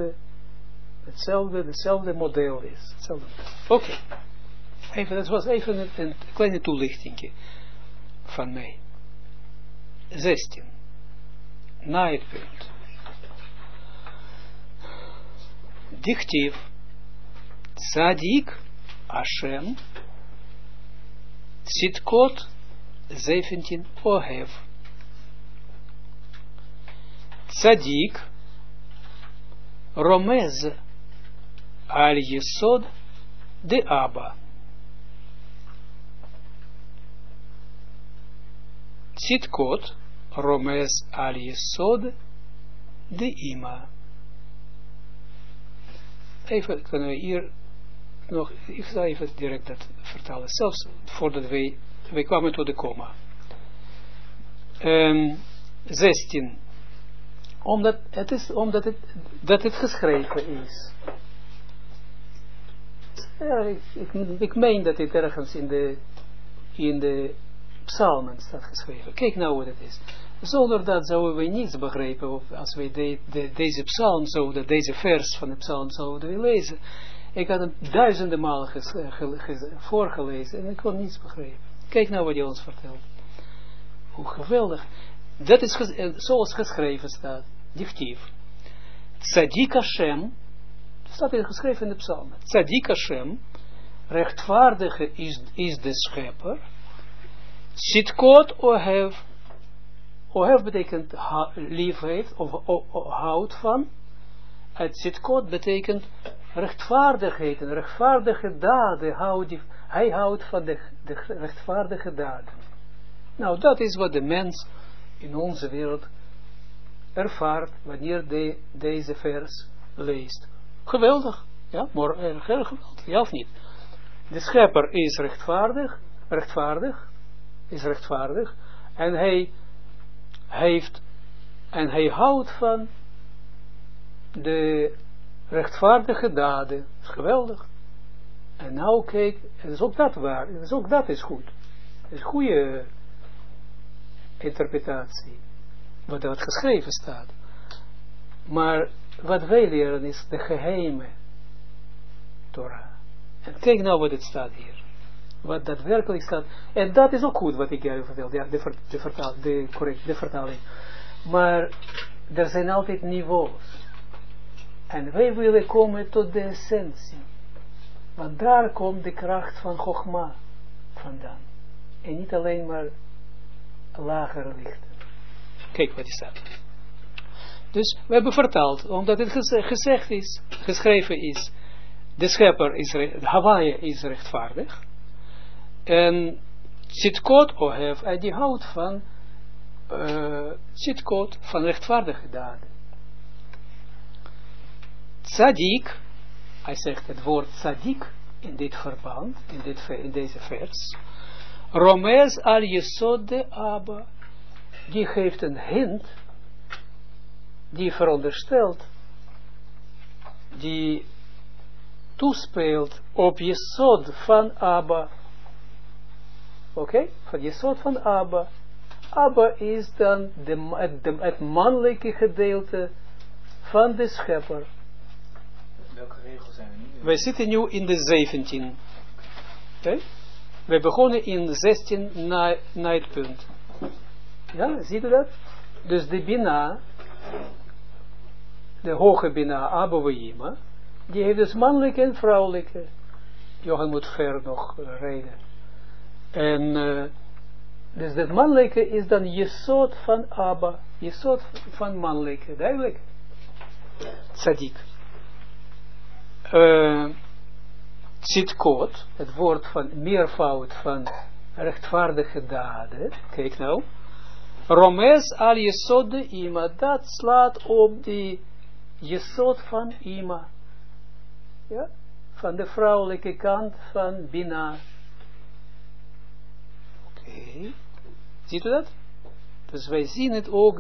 hetzelfde model is. Oké. Dat was even een kleine toelichting van mij. 16. Na het punt. Dichtief. Tzadik Hashem Tzidkot 17 Ohev. Tzadik Romez al Yesod de Abba. Tzidkot Romez al Yesod de Ima. Even kunnen we hier nog, ik zal even direct dat vertalen, zelfs voordat wij kwamen tot de komma. 16. Omdat het geschreven is. Ja, ik meen dat dit ergens in de psalmen staat geschreven. Kijk nou wat het is. Zonder dat zouden we niets begrijpen, of als wij deze psalm zouden, deze vers van de psalm zouden lezen. Ik had hem duizenden malen voorgelezen en ik kon niets begrijpen. Kijk nou wat hij ons vertelt. Hoe geweldig. Dat is zoals geschreven staat. Dichtief. Tzadik Hashem, staat hier geschreven in de psalm. Tzadik Hashem, rechtvaardige is de schepper. Sitkot Ohev. Ohev betekent lief heeft, of houdt van. Het Sitkot betekent rechtvaardigheid, en rechtvaardige daden. Hij houdt van de rechtvaardige daden. Nou, dat is wat de mens in onze wereld ervaart wanneer deze vers leest. Geweldig, ja, maar heel geweldig, ja of niet? De schepper is rechtvaardig, en hij houdt van de rechtvaardige daden. Dat is geweldig. En nou kijk, en is ook dat waar, ook dat is goed. Het is interpretatie, wat geschreven staat. Maar wat wij leren is de geheime Torah. En kijk nou wat het staat hier. Wat daadwerkelijk staat. En dat is ook goed wat ik jou vertel. Ja, de vertaling. Maar er zijn altijd niveaus. En wij willen komen tot de essentie. Want daar komt de kracht van Chogma vandaan. En niet alleen maar lagere lichten. Kijk wat is dat. Dus we hebben vertaald, omdat het gezegd is, geschreven is, de schepper is, Hawaii is rechtvaardig. En Tzidkot Ohef, en die houdt van Tzidkot, van rechtvaardige daden. Tzadik, hij zegt het woord tzadik in dit verband, in deze vers. Romez al Yesod de Abba, die geeft een hint, die veronderstelt, die toespeelt op Yesod van Abba. Oké? Van Yesod van Abba. Abba is dan het mannelijke gedeelte van de schepper. Welke regels zijn er nu? Wij zitten nu in de 17. Okay? We begonnen in 16 na het punt. Ja, ziet u dat? Dus de Bina, de hoge Bina, Abba Weima, die heeft dus mannelijke en vrouwelijke. Johan moet ver nog rijden. En dus dat mannelijke is dan Yesod van Abba, Yesod van mannelijke, duidelijk. Tzadik. Tzidkot, het woord van meervoud van rechtvaardige daden, kijk nou. Romez al Yesod de Ima, dat slaat op die Yesod van Ima. Ja, van de vrouwelijke kant van Bina. Oké. Ziet u dat? Dus wij zien het ook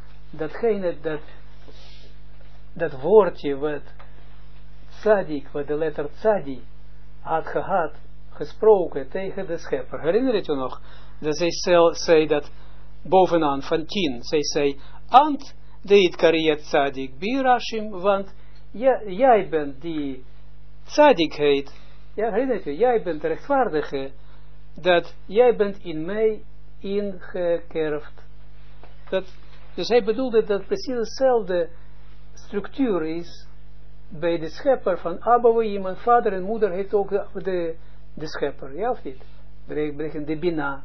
dat woordje wat tzadik, wat de letter tzadi had gehad, gesproken tegen de schepper. Herinner je nog? Dat zij zei dat bovenaan van 10. Zij zei, Ant deit kariyat tzadik birashim, want jij bent die tzadik heet. Ja, herinner je? Jij bent de rechtvaardige, dat jij bent in mij ingekerfd. Dus hij bedoelde dat precies dezelfde structuur is bij de schepper van Abba Weima, vader en moeder heeft ook de schepper, ja of niet? Brengen de Bina.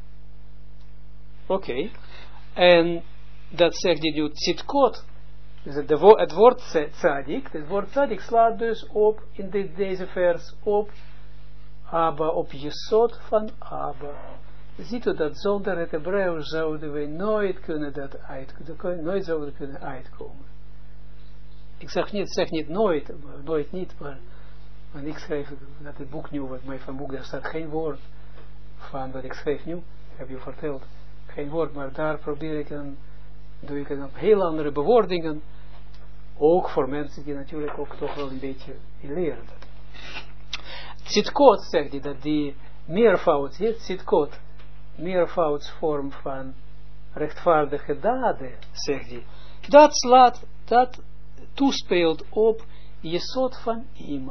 Oké. En dat zegt hij nu Tzidkot. Dus het woord tzadik, het woord tzadik slaat dus op in deze vers op Abba, op Yesod van Abba. Ziet u dat zonder het Hebreeuws zouden we nooit kunnen nooit zouden kunnen uitkomen. Ik zeg niet nooit niet, maar ik schreef dat het boek nu, wat mij van boek, daar staat geen woord van wat ik schreef nu, heb je verteld, geen woord, maar daar probeer ik doe ik een heel andere bewoordingen, ook voor mensen die natuurlijk ook toch wel een beetje leren. Tzidkot zegt hij, dat die meervoud, Tzidkot, meervoudsvorm van rechtvaardige daden, zegt hij, dat toespeelt op Yesod van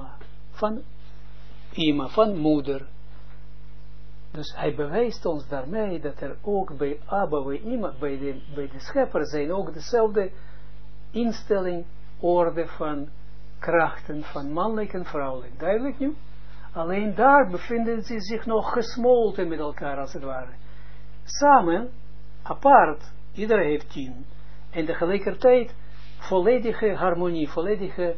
Ima, van moeder. Dus hij bewijst ons daarmee dat er ook bij Abba, bij Ima, bij de schepper zijn ook dezelfde instelling, orde van krachten van mannelijk en vrouwelijk. Duidelijk nu? Alleen daar bevinden ze zich nog gesmolten met elkaar als het ware. Samen, apart, iedereen heeft 10. En tegelijkertijd volledige harmonie, volledige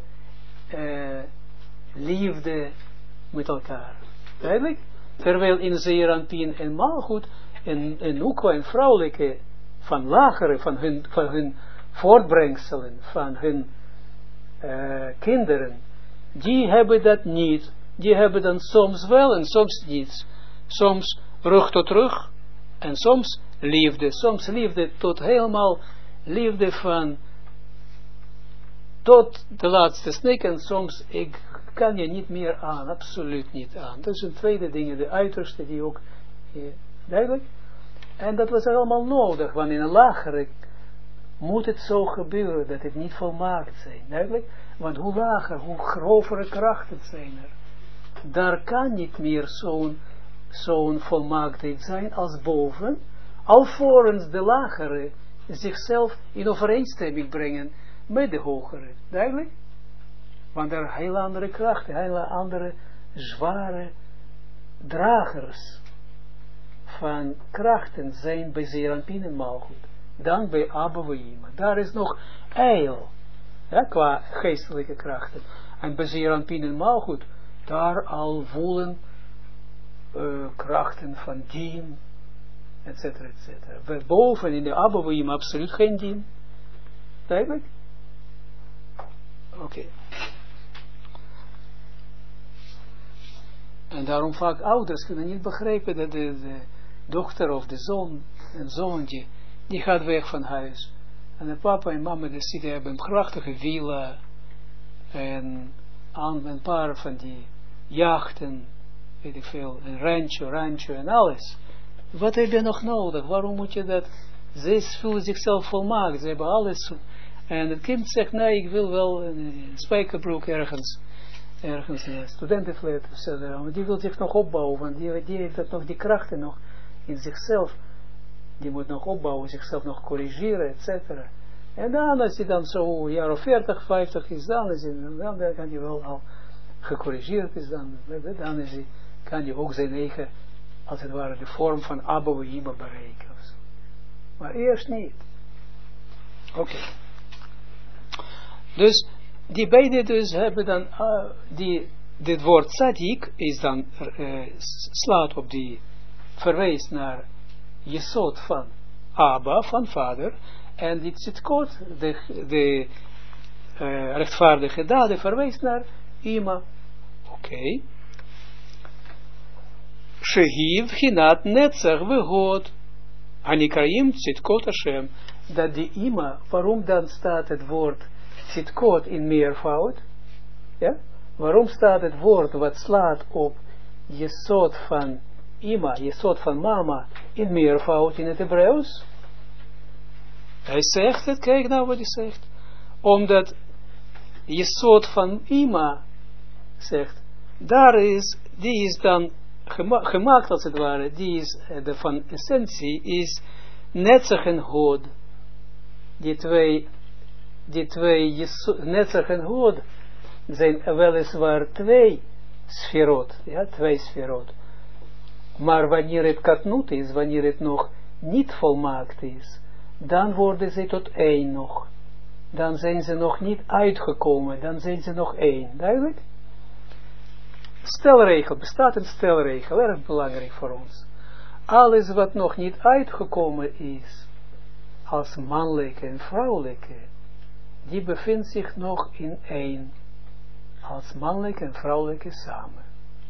liefde met elkaar. Duidelijk? Terwijl in Zeeranpien en Malchut en Nukwa en vrouwelijke van lagere, van hun voortbrengselen, van hun kinderen, die hebben dat niet. Die hebben dan soms wel en soms niet. Soms rug tot rug en soms liefde tot helemaal liefde van tot de laatste snik en soms ik kan je niet meer aan, absoluut niet aan. Dat is een tweede ding, de uiterste die ook duidelijk. En dat was allemaal nodig, want in een lagere moet het zo gebeuren, dat het niet volmaakt zijn. Duidelijk? Want hoe lager, hoe grovere krachten zijn er. Daar kan niet meer zo'n volmaaktheid zijn als boven, alvorens de lagere zichzelf in overeenstemming brengen met de hogere. Duidelijk? Want er heel andere krachten, heel andere zware dragers van krachten zijn bij Zeranpin en Malchut. Dan bij Abba Weima. Daar is nog eil, ja, qua geestelijke krachten. En bij Zeranpin en Malchut, daar al voelen krachten van dien, etcetera, etcetera. Boven in de Abba Weima absoluut geen dien. Duidelijk? Oké. En daarom vaak ouders kunnen niet begrijpen dat de dochter of de zoon, een zoontje, die gaat weg van huis. En de papa en mama, die hebben een prachtige villa en aan een paar van die jachten, weet ik veel, een rancho en alles. Wat heb je nog nodig? Waarom moet je dat? Ze voelen zichzelf volmaakt, ze hebben alles. En het kind zegt, nee, ik wil wel een spijkerbroek ergens in een studentenflat, maar die wil zich nog opbouwen, want die heeft dat nog, die krachten nog in zichzelf, die moet nog opbouwen, zichzelf nog corrigeren, etc. En dan, als hij dan zo een jaar of 40, 50 is, dan kan hij wel al gecorrigeerd is, dan kan hij ook zijn eigen, als het ware, de vorm van Abba Weima bereiken. Maar eerst niet. Oké. Dus, die beide dus hebben dan, dit woord tzaddik is dan, slaat op die, verwijst naar Jesod van Abba, van vader, en die tzidkot, de rechtvaardige daden, verwijst naar Ima. Oké. Shehiv hinat netzach vegod, anikraim tzidkot Hashem, dat die Ima, waarom dan staat het woord tzidkot in meervoud? Ja? Waarom staat het woord wat slaat op Jesod van Ima, Jesod van mama, in meervoud in het Hebreeuws? Hij zegt het, kijk nou wat hij zegt. Omdat Jesod van Ima zegt, die is dan gemaakt als het ware, die is van essentie, is netzach en hod. Die twee netzach en hod zijn weliswaar twee sferot, ja, twee sferot. Maar wanneer het katnut is, wanneer het nog niet volmaakt is, dan worden ze tot één nog. Dan zijn ze nog niet uitgekomen, dan zijn ze nog één. Duidelijk? Stelregel, bestaat een stelregel, erg belangrijk voor ons. Alles wat nog niet uitgekomen is, als mannelijke en vrouwelijke, die bevindt zich nog in één, als mannelijke en vrouwelijke samen.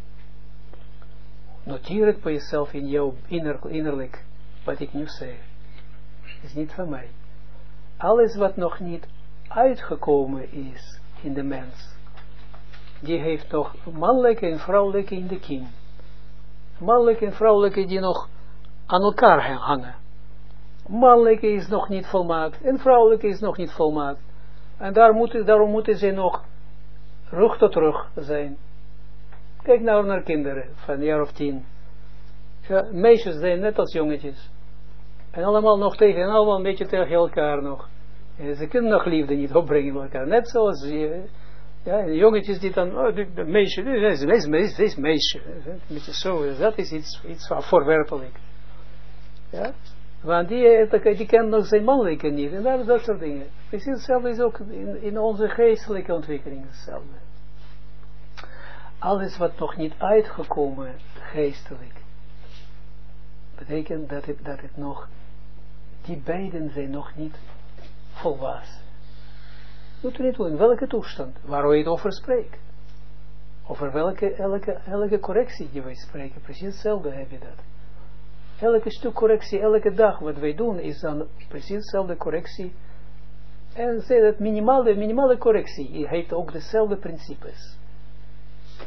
Noteer het bij jezelf in jouw innerlijk, wat ik nu zeg. Is niet van mij. Alles wat nog niet uitgekomen is in de mens, die heeft nog mannelijke en vrouwelijke in de kiem. Mannelijke en vrouwelijke die nog aan elkaar hangen. Mannelijke is nog niet volmaakt en vrouwelijke is nog niet volmaakt. En daarom moeten ze nog rug tot rug zijn. Kijk nou naar kinderen van een jaar of 10. Ja, meisjes zijn net als jongetjes. En allemaal nog tegen, en allemaal een beetje tegen elkaar nog. En ze kunnen nog liefde niet opbrengen met elkaar. Net zoals ja, jongetjes die dan, de meisje, dit is meisje. Een beetje zo, dat is iets voorwerpelijk. Ja? Want die kennen nog zijn mannelijke niet. En dat soort dingen. Precies hetzelfde is ook in onze geestelijke ontwikkeling hetzelfde. Alles wat nog niet uitgekomen geestelijk, betekent dat het nog, die beiden zijn nog niet volwassen. Moet u niet doen, in welke toestand, waar we het over spreken. Over elke correctie die wij spreken, precies hetzelfde heb je dat. Elke stuk correctie, elke dag wat wij doen, is dan precies hetzelfde correctie. En zeg dat minimale correctie heeft ook dezelfde principes.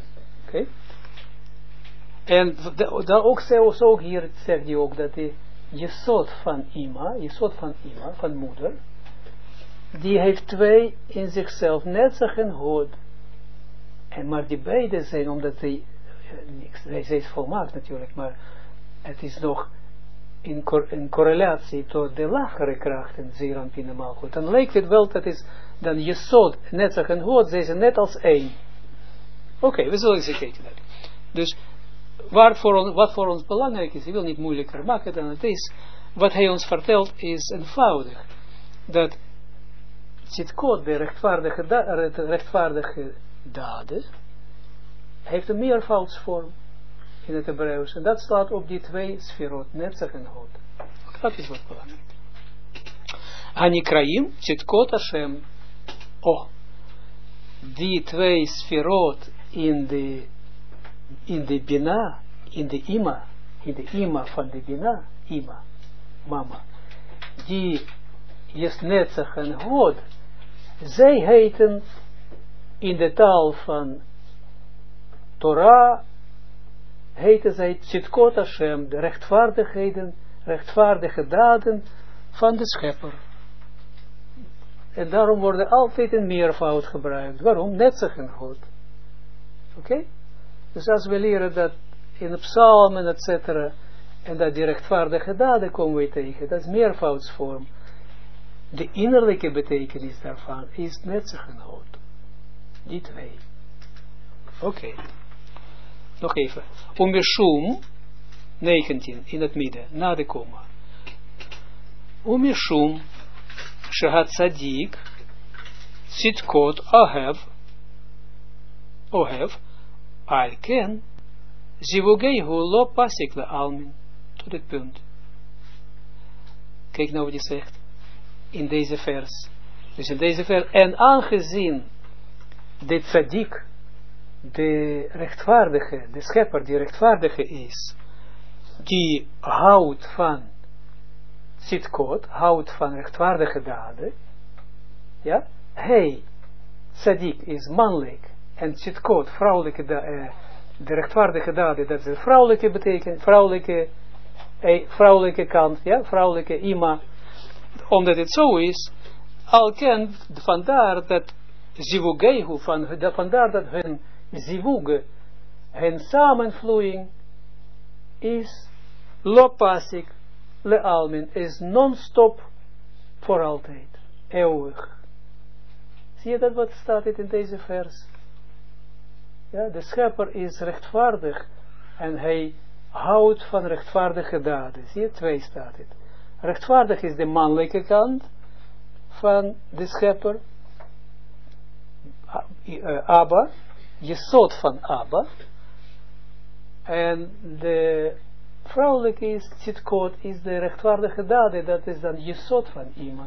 Oké? En dan ook zelfs ook hier zegt hij ook dat de Jesod van Ima, van moeder, die heeft twee in zichzelf, Netzach en Hod. En maar die beide zijn, omdat zij is volmaakt natuurlijk, maar het is nog in correlatie tot de lagere krachten, Zeranpin en Malchut. Dan lijkt het wel, dat is, dan Jesod, Netzach en Hod, zij zijn net als één. Oké, we zullen eens kijken. Dus, wat voor ons belangrijk is, ik wil niet moeilijker maken dan het is, wat hij ons vertelt is eenvoudig. Dat Tzidkot, de rechtvaardige daden, heeft een meervoudsvorm in het Hebreeuws. En dat slaat op die twee sferot, Netzach en Hod. Dat is wat belangrijk. Anikraim, Tzidkot Hashem. Oh, die twee sferot in de Bina, in de Ima van de Bina, Ima, mama, die is Netzach en Hod, zij heten in de taal van Torah, heten zij Tzidkot Hashem, de rechtvaardige daden van de Schepper. En daarom worden altijd in meervoud gebruikt. Waarom? Netzach en Hod. Oké? Dus als we leren dat in de psalmen, etc. en dat die rechtvaardige daden komen we tegen, dat is meervoudsvorm. De innerlijke betekenis daarvan is Netzach en Hod. Die twee. Oké. Nog even. Umeshum, 19, in het midden, na de komma. Umeshum, Shehat Tzadik, Tzidkot Ohev, Alken, Zivugeihu lo pasik le almin. Tot het punt. Kijk nou wat hij zegt. In deze vers. Dus in deze vers. En aangezien de Tzadik, de rechtvaardige, de schepper die rechtvaardige is, die houdt van Tzidkot, houdt van rechtvaardige daden, ja, hij, Tzadik, is mannelijk, en Tzidkot, vrouwelijke, de rechtvaardige daden, dat is de vrouwelijke betekenis, vrouwelijke kant, ja, vrouwelijke ima, omdat het zo is, al kent, vandaar dat zivugeihu, vandaar dat hun zivuge, hun samenvloeiing, is lopasik, le almin, is non-stop voor altijd, eeuwig. Zie je dat wat staat in deze vers? Ja, de schepper is rechtvaardig en hij houdt van rechtvaardige daden. Zie je, 2 staat het. Rechtvaardig is de mannelijke kant van de schepper, Abba, Jesod van Abba, en de vrouwelijke is, Tzidkot, is de rechtvaardige daden, dat is dan Jesod van Ima.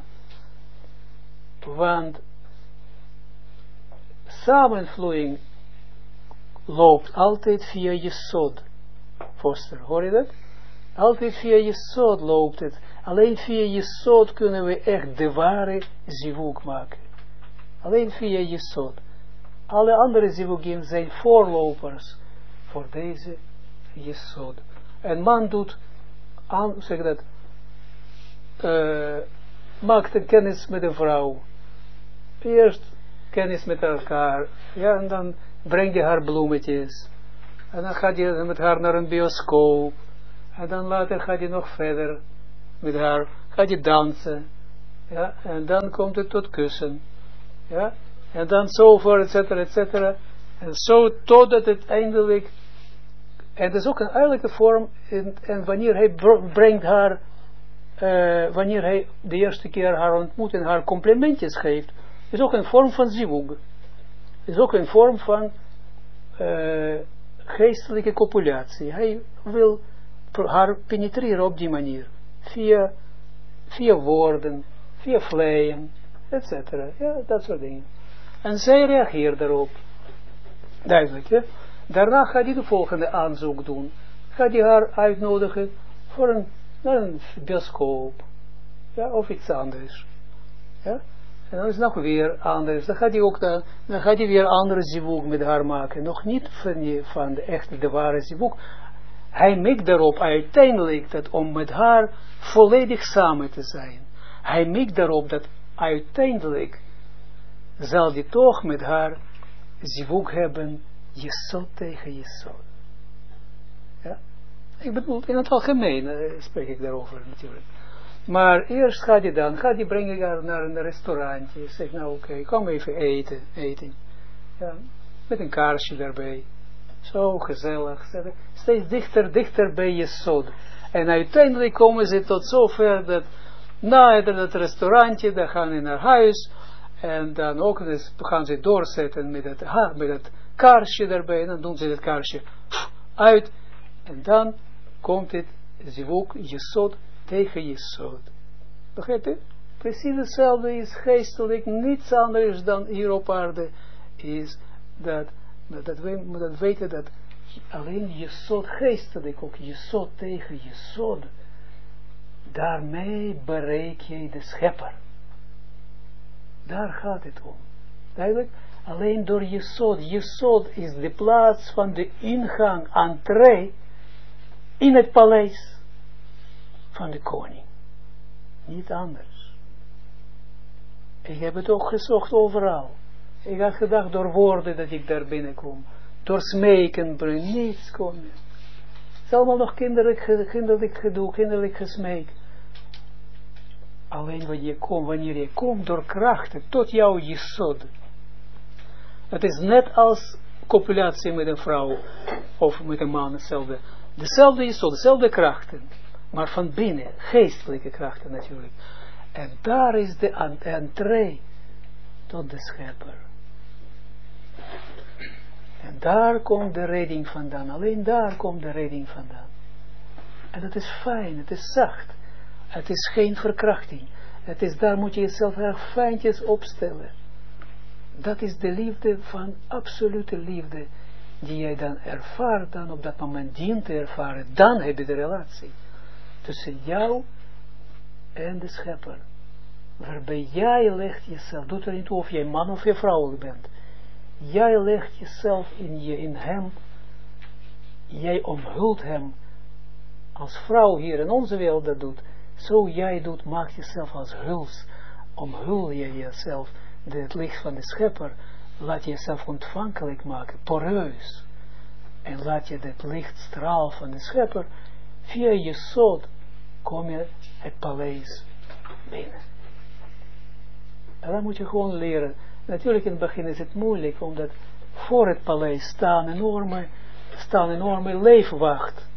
Want samenvloeiing loopt altijd via Jesod. Foster, hoor je dat? Altijd via Jesod loopt het. Alleen via Jesod kunnen we echt de ware zivug maken. Alleen via Jesod. Alle andere zivugim zijn voorlopers voor deze Jesod. En man doet, zeg dat, maakt een kennis met een vrouw. Eerst kennis met elkaar, ja, en dan breng je haar bloemetjes. En dan gaat je met haar naar een bioscoop. En dan later gaat je nog verder met haar, gaat je dansen. Ja, en dan komt het tot kussen. Ja, en dan zo voor, et cetera, et cetera. En zo totdat het eindelijk, en het is ook een eigenlijke vorm, en wanneer hij brengt haar, wanneer hij de eerste keer haar ontmoet en haar complimentjes geeft, is ook een vorm van zivug. Is ook een vorm van geestelijke copulatie. Hij wil haar penetreren op die manier. Via woorden, via vleien, etc. Ja, dat soort dingen. En zij reageert daarop. Duidelijk, hè? Daarna gaat hij de volgende aanzoek doen. Gaat hij haar uitnodigen voor naar een bioscoop. Ja, of iets anders. Ja? En dan is het nog weer anders. Dan gaat hij weer andere zivug met haar maken. Nog niet van de echte, de ware zivug. Hij mikt daarop uiteindelijk dat om met haar volledig samen te zijn. Hij mikt daarop dat uiteindelijk zal hij toch met haar zivug hebben, jesod tegen jesod. Ja? Ik bedoel, in het algemeen spreek ik daarover natuurlijk. Maar eerst gaat hij brengen haar naar een restaurantje. Zeg nou oké, kom even eten. Ja, met een kaarsje daarbij. Zo gezellig. Steeds dichter bij Jesod. En uiteindelijk komen ze tot zover dat na het restaurantje, dan gaan ze naar huis. En dan ook dus gaan ze doorzetten met het kaarsje daarbij. En dan doen ze het kaarsje uit. En dan komt het zivuk Jesod tegen Jesod. Begrijp je? Precies hetzelfde is geestelijk. Niets anders dan hier op aarde is dat we weten dat alleen Jesod geestelijk, ook Jesod tegen Jesod, daarmee bereik je de schepper. Daar gaat het om. Duidelijk? Alleen door Jesod. Jesod is de plaats van de ingang, entree, in het paleis van de koning. Niet anders. Ik heb het ook gezocht overal. Ik had gedacht door woorden dat ik daar binnenkom. Door smeken, niets kon je. Het is allemaal nog kinderlijk gedoe, kinderlijk gesmeek. Alleen wanneer je komt door krachten tot jouw jesod. Het is net als copulatie met een vrouw of met een man, hetzelfde. Dezelfde jesod, dezelfde krachten. Maar van binnen, geestelijke krachten natuurlijk. En daar is de entree tot de schepper. En daar komt de redding vandaan. Alleen daar komt de redding vandaan. En het is fijn, het is zacht. Het is geen verkrachting. Het is, daar moet je jezelf erg fijntjes opstellen. Dat is de liefde van absolute liefde. Die jij dan ervaart, dan op dat moment dient te ervaren. Dan heb je de relatie. Tussen jou en de schepper. Waarbij jij legt jezelf, doet er niet toe of jij man of je vrouwelijk bent. Jij legt jezelf in hem. Jij omhult hem. Als vrouw hier in onze wereld dat doet. Zo jij doet, maak jezelf als huls. Omhul je jezelf. Het licht van de schepper. Laat jezelf ontvankelijk maken. Poreus. En laat je het lichtstraal van de schepper. Via je zod. Kom je het paleis binnen. En dan moet je gewoon leren. Natuurlijk in het begin is het moeilijk, omdat voor het paleis staan enorme leefwacht.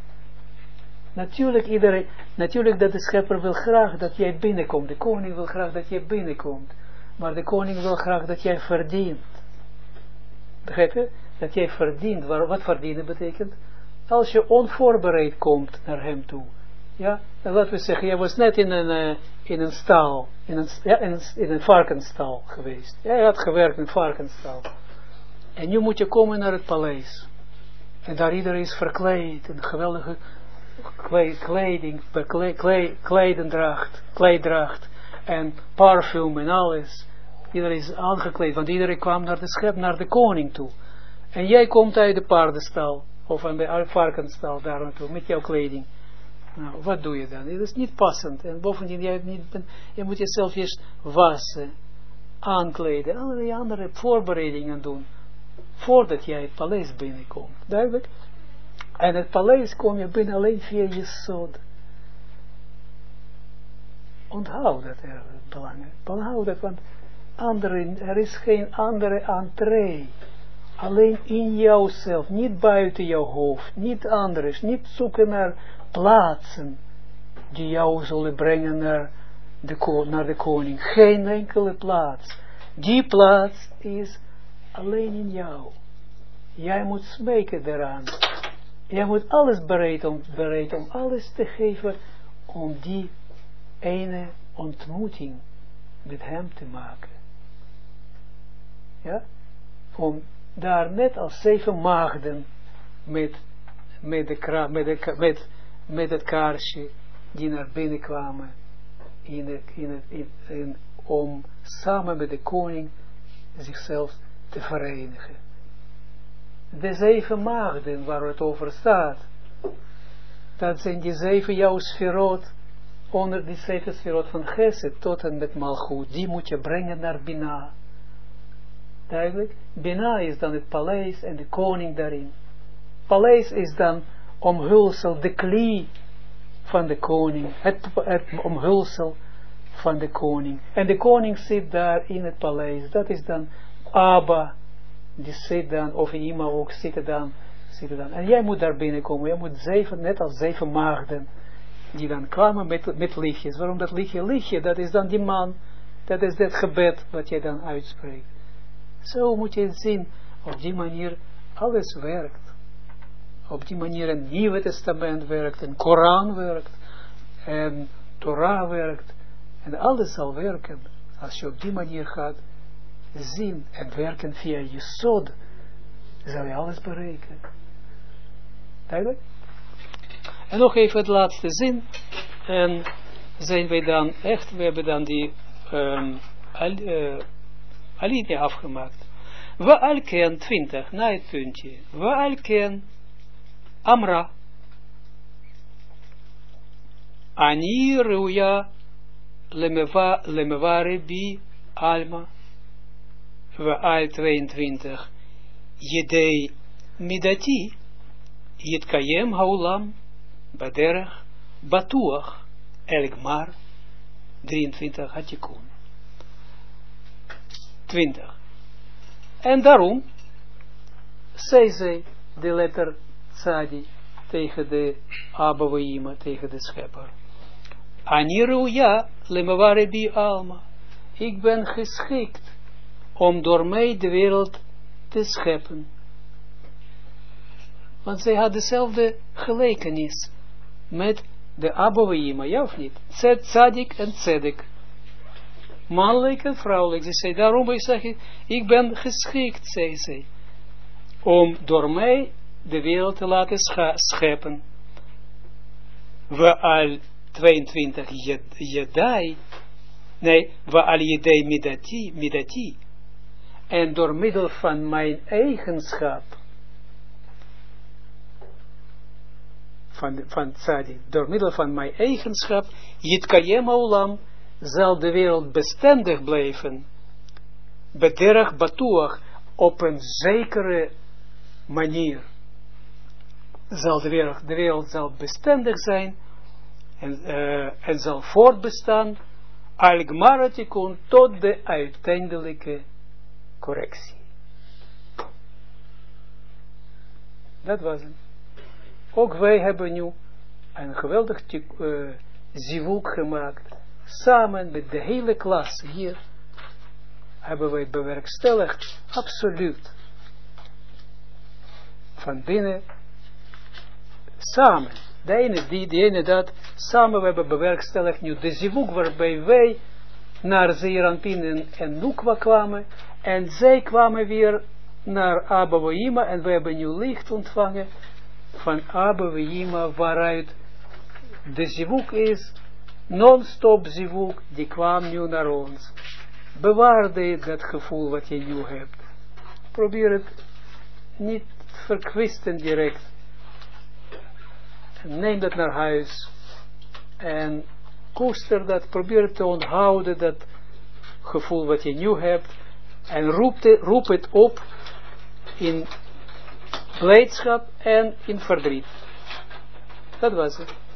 Natuurlijk dat de schepper wil graag dat jij binnenkomt. De koning wil graag dat jij binnenkomt. Maar de koning wil graag dat jij verdient. Begrijp je? Dat jij verdient. Wat verdienen betekent? Als je onvoorbereid komt naar hem toe. Ja, dan laten we zeggen, jij was net in een stal, in een varkensstal geweest. Jij had gewerkt in een varkensstal. En nu moet je komen naar het paleis. En daar iedereen is verkleed, een geweldige kleeddracht en parfum en alles. Iedereen is aangekleed, want iedereen kwam naar de koning toe. En jij komt uit de paardenstal, of aan de varkensstal daar naartoe, met jouw kleding. Nou, wat doe je dan? Dat is niet passend. En bovendien, je moet jezelf eerst wassen, aankleden, allerlei andere voorbereidingen doen, voordat jij het paleis binnenkomt. Duidelijk? En het paleis kom je binnen alleen via je zod. Onthoud dat er belangrijk. Onthoud dat, want er is geen andere entree. Alleen in jouzelf, niet buiten jouw hoofd, niet anders, niet zoeken naar plaatsen die jou zullen brengen naar de koning. Geen enkele plaats. Die plaats is alleen in jou. Jij moet smeken daaraan. Jij moet alles bereid om alles te geven om die ene ontmoeting met hem te maken. Ja? Om daar net als 7 maagden met het kaarsje die naar binnen kwamen om samen met de koning zichzelf te verenigen. De 7 maagden waar het over staat, Dat zijn die 7 jouw sferot, onder die 7 sferot van Geset, tot en met Malchut, die moet je brengen naar Bina. Duidelijk? Bina is dan het paleis en de koning daarin. Paleis is dan omhulsel, de klie van de koning, het omhulsel van de koning. En de koning zit daar in het paleis, dat is dan Abba, die zit dan, of Ima ook zitten dan. En jij moet daar binnenkomen, jij moet 7, net als 7 maagden, die dan kwamen met lichtjes. Waarom dat lichtje, dat is dan die man, dat is dat gebed wat jij dan uitspreekt. Zo moet je het zien, op die manier alles werkt. Op die manier een Nieuwe Testament werkt, een Koran werkt, en Torah werkt, en alles zal werken, als je op die manier gaat zien en werken via je Sod, zal je alles bereiken. Duidelijk? En nog even het laatste zin. En zijn wij dan echt, we hebben dan die alinea afgemaakt. We alken 20, na het puntje. We alken Amra. Ani ruya lemevare bi alma. We al 22. Jedei midati. Yitkayem haulam. Baderach. Batuach. Elgmar. 23 hatikun. 20. En daarom zei zij de letter Tzadi tegen de Abba, tegen de schepper. Aniruya lemavare bi alma. Ik ben geschikt om door mij de wereld te scheppen. Want zij had dezelfde gelijkenis met de Abba, ja of niet? Tzadik en Tzedek. Mannelijk en vrouwelijk. Ze zei, daarom zeg ik, ik ben geschikt, zei ze, om door mij de wereld te laten scheppen. We al 22 jedai, nee, we al jedai midati, en door middel van mijn eigenschap, van tzadi, door middel van mijn eigenschap, yitkayem olam, zal de wereld bestendig blijven, bederach batuach, op een zekere manier, zal de wereld zal bestendig zijn, en zal voortbestaan, al-gmaratikun, tot de uiteindelijke correctie. Dat was het. Ook wij hebben nu een geweldig zivuk gemaakt. Samen met de hele klas hier hebben wij bewerkstelligd, absoluut. Van binnen, samen. De ene dat, samen we hebben bewerkstelligd nu de zivuk waarbij wij naar Zeeranpin en Nukwa kwamen. En zij kwamen weer naar Abba Wima en we hebben nu licht ontvangen van Abba Wima, waaruit de zivuk is, non-stop zivuk, die kwam nu naar ons. Bewaar dat gevoel wat je nu hebt. Probeer het niet verkwisten direct. Neem dat naar huis en koester dat, probeer te onthouden dat gevoel wat je nu hebt en roep het op in blijdschap en in verdriet. Dat was het.